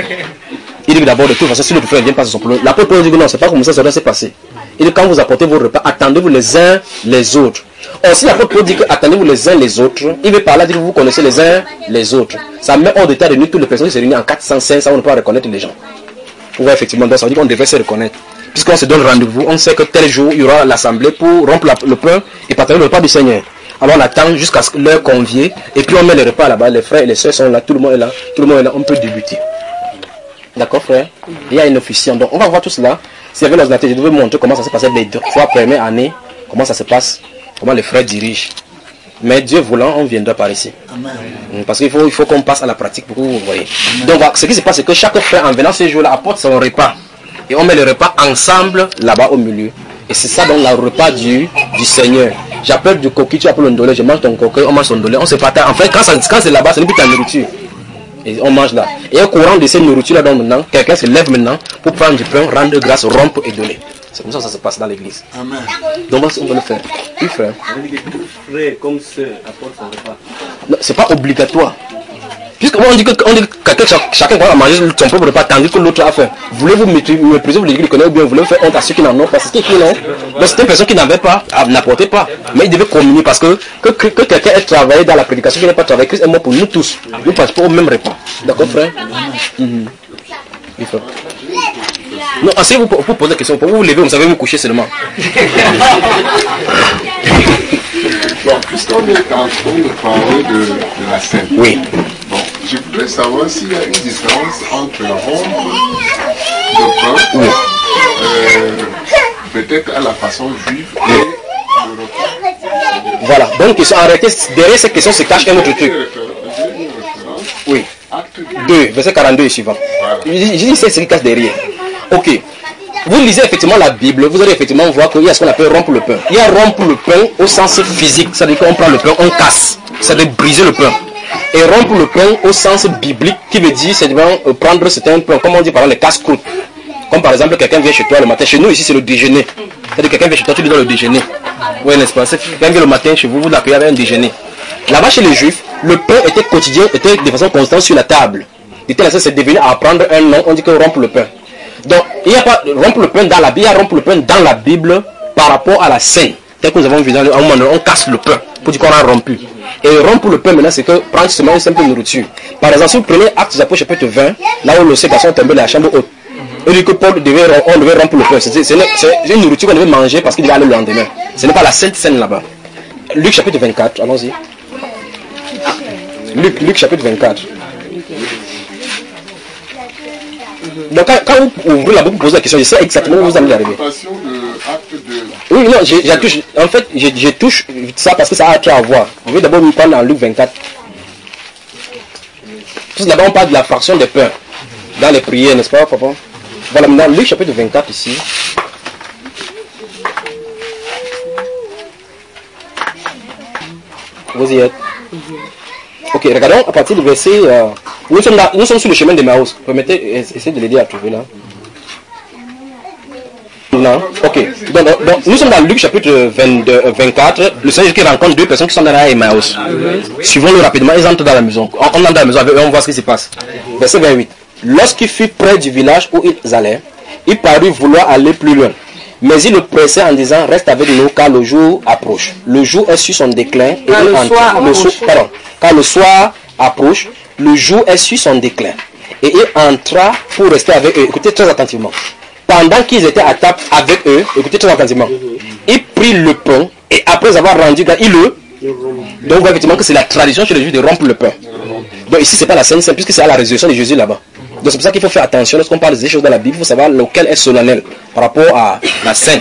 Il dit d'abord de toute façon, si l'autre frère ne vient pas, c'est son problème. L'apôtre dit que non, c'est pas comme ça, ça doit se passer. Il dit quand vous apportez vos repas, attendez-vous les uns les autres. Or, si l'apôtre dit que attendez-vous les uns les autres, il veut par là dire que vous connaissez les uns les autres. Ça met hors d'état de nous toutes les personnes qui se réunissent en quatre cents, cinq cents, on ne peut pas reconnaître les gens. Vous voyez effectivement, donc ça veut dire qu'on devrait se reconnaître. Puisqu'on se donne rendez-vous, on sait que tel jour, il y aura l'assemblée pour rompre la, le pain et partager le repas du Seigneur. Alors on attend jusqu'à ce que l'heure convienne, et puis on met le repas là-bas, les frères et les soeurs sont là, tout le monde est là, tout le monde est là, on peut débuter. D'accord, frère? Il y a une officiant, donc on va voir tout cela. S'il y avait l'ordinateur, je devais montrer comment ça se passait les fois première année, comment ça se passe, comment les frères dirigent. Mais Dieu voulant, on viendra par ici. Amen. Parce qu'il faut, il faut qu'on passe à la pratique pour que vous voyez. Donc ce qui se passe, c'est que chaque frère, en venant ce jour-là, apporte son repas. Et on met le repas ensemble là-bas au milieu. Et c'est ça donc le repas du, du Seigneur. J'appelle du coquille, tu appelles le ndolé, je mange ton coquille, on mange son ndolé, on se partage. En fait, quand, ça, quand c'est là-bas, c'est plus ta nourriture. Et on mange là. Et au courant de cette nourriture-là, donc maintenant, quelqu'un se lève maintenant pour prendre du pain, rendre grâce, rompre et donner. C'est comme ça que ça se passe dans l'église. Amen. Donc on va le faire. Oui, frère. Frère comme sœur apporte son repas. Non, c'est pas obligatoire. Puisque on dit que, on dit que chacun, chacun va manger son propre repas tandis que l'autre a faim. Voulez-vous mépriser l'église connaît ou bien voulez-vous faire honte à ceux qui n'en ont pas? C'est ce qui est non. Donc c'était une personne qui n'avait pas, n'apportait pas. Mais il devait communier parce que que, que, que quelqu'un ait travaillé dans la prédication, qu'il n'ait pas travaillé, Christ est mort pour nous tous. Nous participons au même repas. D'accord, frère? Mm-hmm. Oui, frère. Non, essayez vous pour poser la question. Pour vous vous lever, vous savez vous coucher seulement. Bon, puisqu'on est en train de parler de, de la scène. Oui. Bon, je voudrais savoir s'il y a une différence entre rompre le pain, oui. euh, peut-être à la façon juive, et le repas. Voilà. Donc, arrêtez. Derrière cette question se cache un autre truc. Oui. deux, verset quarante-deux et suivant. Voilà. Je dis c'est ce qui cache derrière. Ok. Vous lisez effectivement la Bible, vous allez effectivement voir qu'il y a ce qu'on appelle rompre le pain. Il y a rompre le pain au sens physique, c'est-à-dire qu'on prend le pain, on casse, c'est-à-dire briser le pain. Et rompre le pain au sens biblique, qui veut dire c'est euh, prendre certains pains, comme on dit par exemple les casse-croûtes. Comme par exemple quelqu'un vient chez toi le matin, chez nous ici c'est le déjeuner. C'est-à-dire quelqu'un vient chez toi, tu lui donnes le déjeuner. Oui, n'est-ce pas? Quelqu'un vient le matin chez vous, vous l'accueillez avec un déjeuner. Là-bas chez les Juifs, le pain était quotidien, était de façon constante sur la table. De telle sorte c'est devenu à prendre un nom, on dit que rompre le pain. Donc, il n'y a pas rompre le pain dans la Bible, il y a rompre le pain dans la Bible par rapport à la scène. Tel que nous avons vu dans le moment, on casse le pain pour dire qu'on a rompu. Et rompre le pain maintenant, c'est que prendre seulement une simple nourriture. Par exemple, si vous prenez Actes des Apôtres chapitre vingt, là où le ces garçons tombaient dans la chambre haute, il dit que Paul devait, on devait rompre le pain. C'est une nourriture qu'on devait manger parce qu'il devait aller le lendemain. Ce n'est pas la sainte scène là-bas. Luc chapitre vingt-quatre, allons-y. Luc, Luc chapitre vingt-quatre. Donc quand, quand vous ouvrez la boucle, vous posez la question, je sais exactement où vous allez arriver. Oui, non, j'ai touche, en fait, je touche ça parce que ça a tout à voir. Je vais d'abord nous prendre dans Luc vingt-quatre. Parce que là-bas on parle de la fraction des pains dans les prières, n'est-ce pas, papa? Voilà, maintenant Luc chapitre vingt-quatre ici. Vous y êtes? Ok, regardons à partir du verset... Euh, nous, sommes là, nous sommes sur le chemin de Maus. Permettez, essayez de l'aider à trouver là. Non, ok. Donc, donc, nous sommes dans Luc chapitre vingt-deux, vingt-quatre. Le Seigneur qui rencontre deux personnes qui sont dans la Emmaüs. Suivons-le rapidement, ils entrent dans la maison. On, on entre dans la maison avec eux, on voit ce qui se passe. Verset vingt-huit. Lorsqu'il fut près du village où ils allaient, il parut vouloir aller plus loin. Mais il le pressait en disant, reste avec nous car le jour approche. Le jour est sur son déclin. Et car, il le entre, soir le soir, pardon, car le soir approche, le jour est sur son déclin. Et il entra pour rester avec eux. Écoutez très attentivement. Pendant qu'ils étaient à table avec eux, écoutez très attentivement. Il prit le pain et après avoir rendu, il le... Donc on voit effectivement que c'est la tradition chez les Juifs de rompre le pain. Donc ici c'est pas la Sainte Seine puisque c'est à la résurrection de Jésus là-bas. Donc c'est pour ça qu'il faut faire attention lorsqu'on parle des choses dans la Bible, il faut savoir lequel est solennel par rapport à la scène.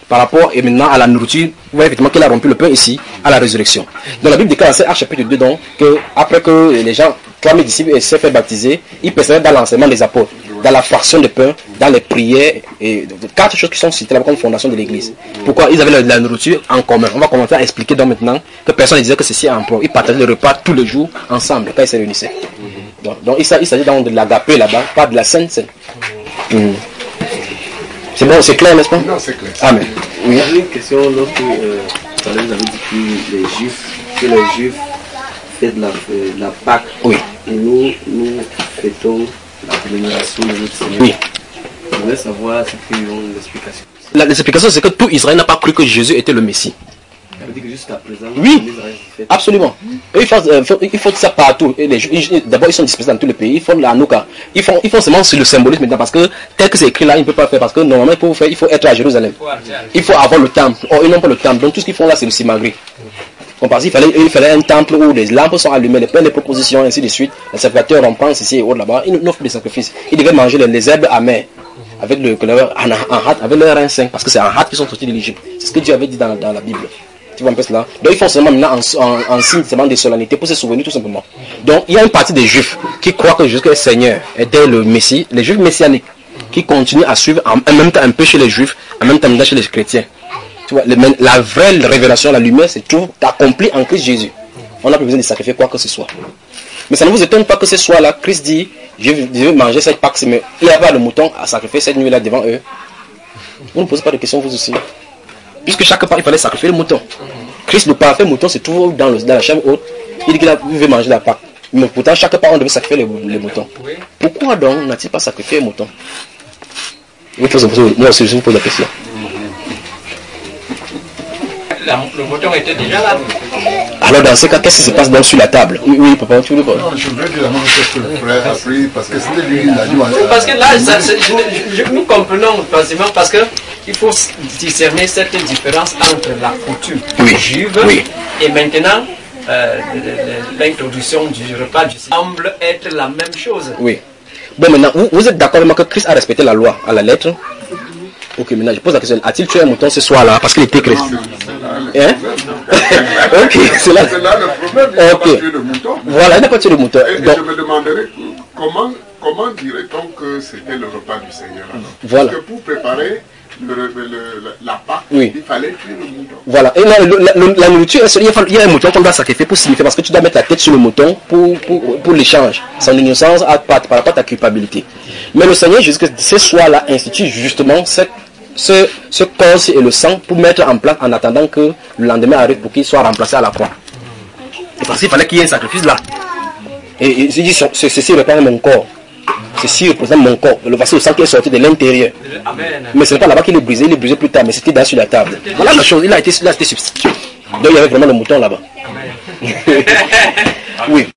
par rapport et maintenant à la nourriture. Vous voyez effectivement qu'il a rompu le pain ici, à la résurrection. Dans la Bible déclare dans Actes chapitre deux, donc, que après que les gens, trois mille disciples s'est fait baptiser, ils persévèrent dans l'enseignement des apôtres, dans la fraction de pain, dans les prières, et quatre choses qui sont citées là comme fondation de l'église. Pourquoi ils avaient la, la nourriture en commun. On va commencer à expliquer donc maintenant que personne ne disait que ceci est un pro. Ils partageaient le repas tous les jours ensemble quand ils se réunissaient. Donc, donc il s'agit donc de l'agapé là-bas, pas de la sainte scène. Mmh. C'est bon, c'est clair, n'est-ce pas? Non, c'est clair. Amen. Oui. J'ai une question lorsque euh, tout à l'heure vous avez dit que les juifs, que les juifs fêtent la, euh, la Pâque. Oui. Et nous, nous fêtons la commémoration de notre Seigneur. Oui. Je voudrais savoir ce qu'ils ont l'explication. L'explication, c'est que tout Israël n'a pas cru que Jésus était le Messie. Ça veut dire que jusqu'à présent, Oui, les Israéliens fêtent. absolument. Et ils, font, euh, ils font ça partout. Et les, ils, d'abord, ils sont dispersés dans tous les pays. Ils font la Hanouka. Ils font, ils font seulement sur le symbolisme maintenant parce que tel que c'est écrit là, ils ne peuvent pas faire parce que normalement, pour faire, il faut être à Jérusalem. Il faut avoir le temple. Or, ils n'ont pas le temple. Donc, tout ce qu'ils font là, c'est le simagri. On pense qu'il fallait, il fallait un temple où les lampes sont allumées, les pleines de propositions, ainsi de suite. Les sacrificateurs rompants ici et autres là-bas. Ils n'offrent des sacrifices. Ils devaient manger les, les herbes amères avec le leur, en, en hâte, avec leur rein saint, parce que c'est en hâte qu'ils sont sortis de l'Égypte. C'est ce que Dieu avait dit dans, dans la Bible. Tu vois un peu cela. Donc ils font seulement maintenant en, en, en signe seulement de solennité pour se souvenir tout simplement. Donc il y a une partie des Juifs qui croient que Jésus le Seigneur était le Messie, les Juifs messianiques, qui continuent à suivre en, en même temps un peu chez les Juifs, en même temps chez les chrétiens. Tu vois, le, la vraie révélation, la lumière, c'est tout accompli en Christ Jésus. On n'a plus besoin de sacrifier quoi que ce soit. Mais ça ne vous étonne pas que ce soit là, Christ dit, je vais manger cette Pâque, mais il n'y a pas le mouton à sacrifier cette nuit-là devant eux. Vous ne posez pas de questions vous aussi. Puisque chaque Pâque, il fallait sacrifier le mouton. Christ, le parfait mouton, c'est toujours dans, le, dans la chambre haute. Il dit qu'il veut manger la Pâque. Mais pourtant, chaque Pâque, on devait sacrifier les, les moutons. Pourquoi donc n'a-t-il pas sacrifié le mouton? Moi aussi, je me pose la question. La, le mouton était déjà là. Alors dans ce cas, qu'est-ce qui se passe donc sur la table? Oui, oui, papa, tu veux pas? Non, je veux dire la même chose que le frère a pris, parce que c'était lui qui l'a dit. Parce que là, ça, je, je, nous comprenons facilement, parce que il faut discerner cette différence entre la coutume oui. juive oui. et maintenant euh, l'introduction du repas du semble être la même chose. Oui. Bon, maintenant, vous, vous êtes d'accord avec moi que Christ a respecté la loi à la lettre? Ok, maintenant je pose la question, a-t-il tué un mouton ce soir-là parce qu'il était chrétien? Hein? Ok, c'est là. C'est là le problème, il n'a okay. pas tué le mouton. Voilà, il n'a pas tué le mouton. Et, donc, et je me demanderais comment, comment dirait-on que c'était le repas du Seigneur alors? Voilà. Parce que pour préparer le, le, le, la Pâque, oui. il fallait tuer le mouton. Voilà, et là, le, la, la nourriture, il y a un mouton qu'on doit sacrifier pour signifier, parce que tu dois mettre la tête sur le mouton pour, pour, pour l'échange. Son innocence par rapport à ta culpabilité. Mais le Seigneur, jusque ce soir-là, institue justement cette Ce, ce corps et le sang pour mettre en place en attendant que le lendemain arrive pour qu'il soit remplacé à la croix. Et parce qu'il fallait qu'il y ait un sacrifice là. Et il dit, ceci représente mon corps. Ceci représente mon corps. Le voici le sang qui est sorti de l'intérieur. Mais ce n'est pas là-bas qu'il est brisé, il est brisé plus tard, mais c'était là sur la table. Voilà la chose, il a été, il a été substitué. Donc il y avait vraiment le mouton là-bas. Oui.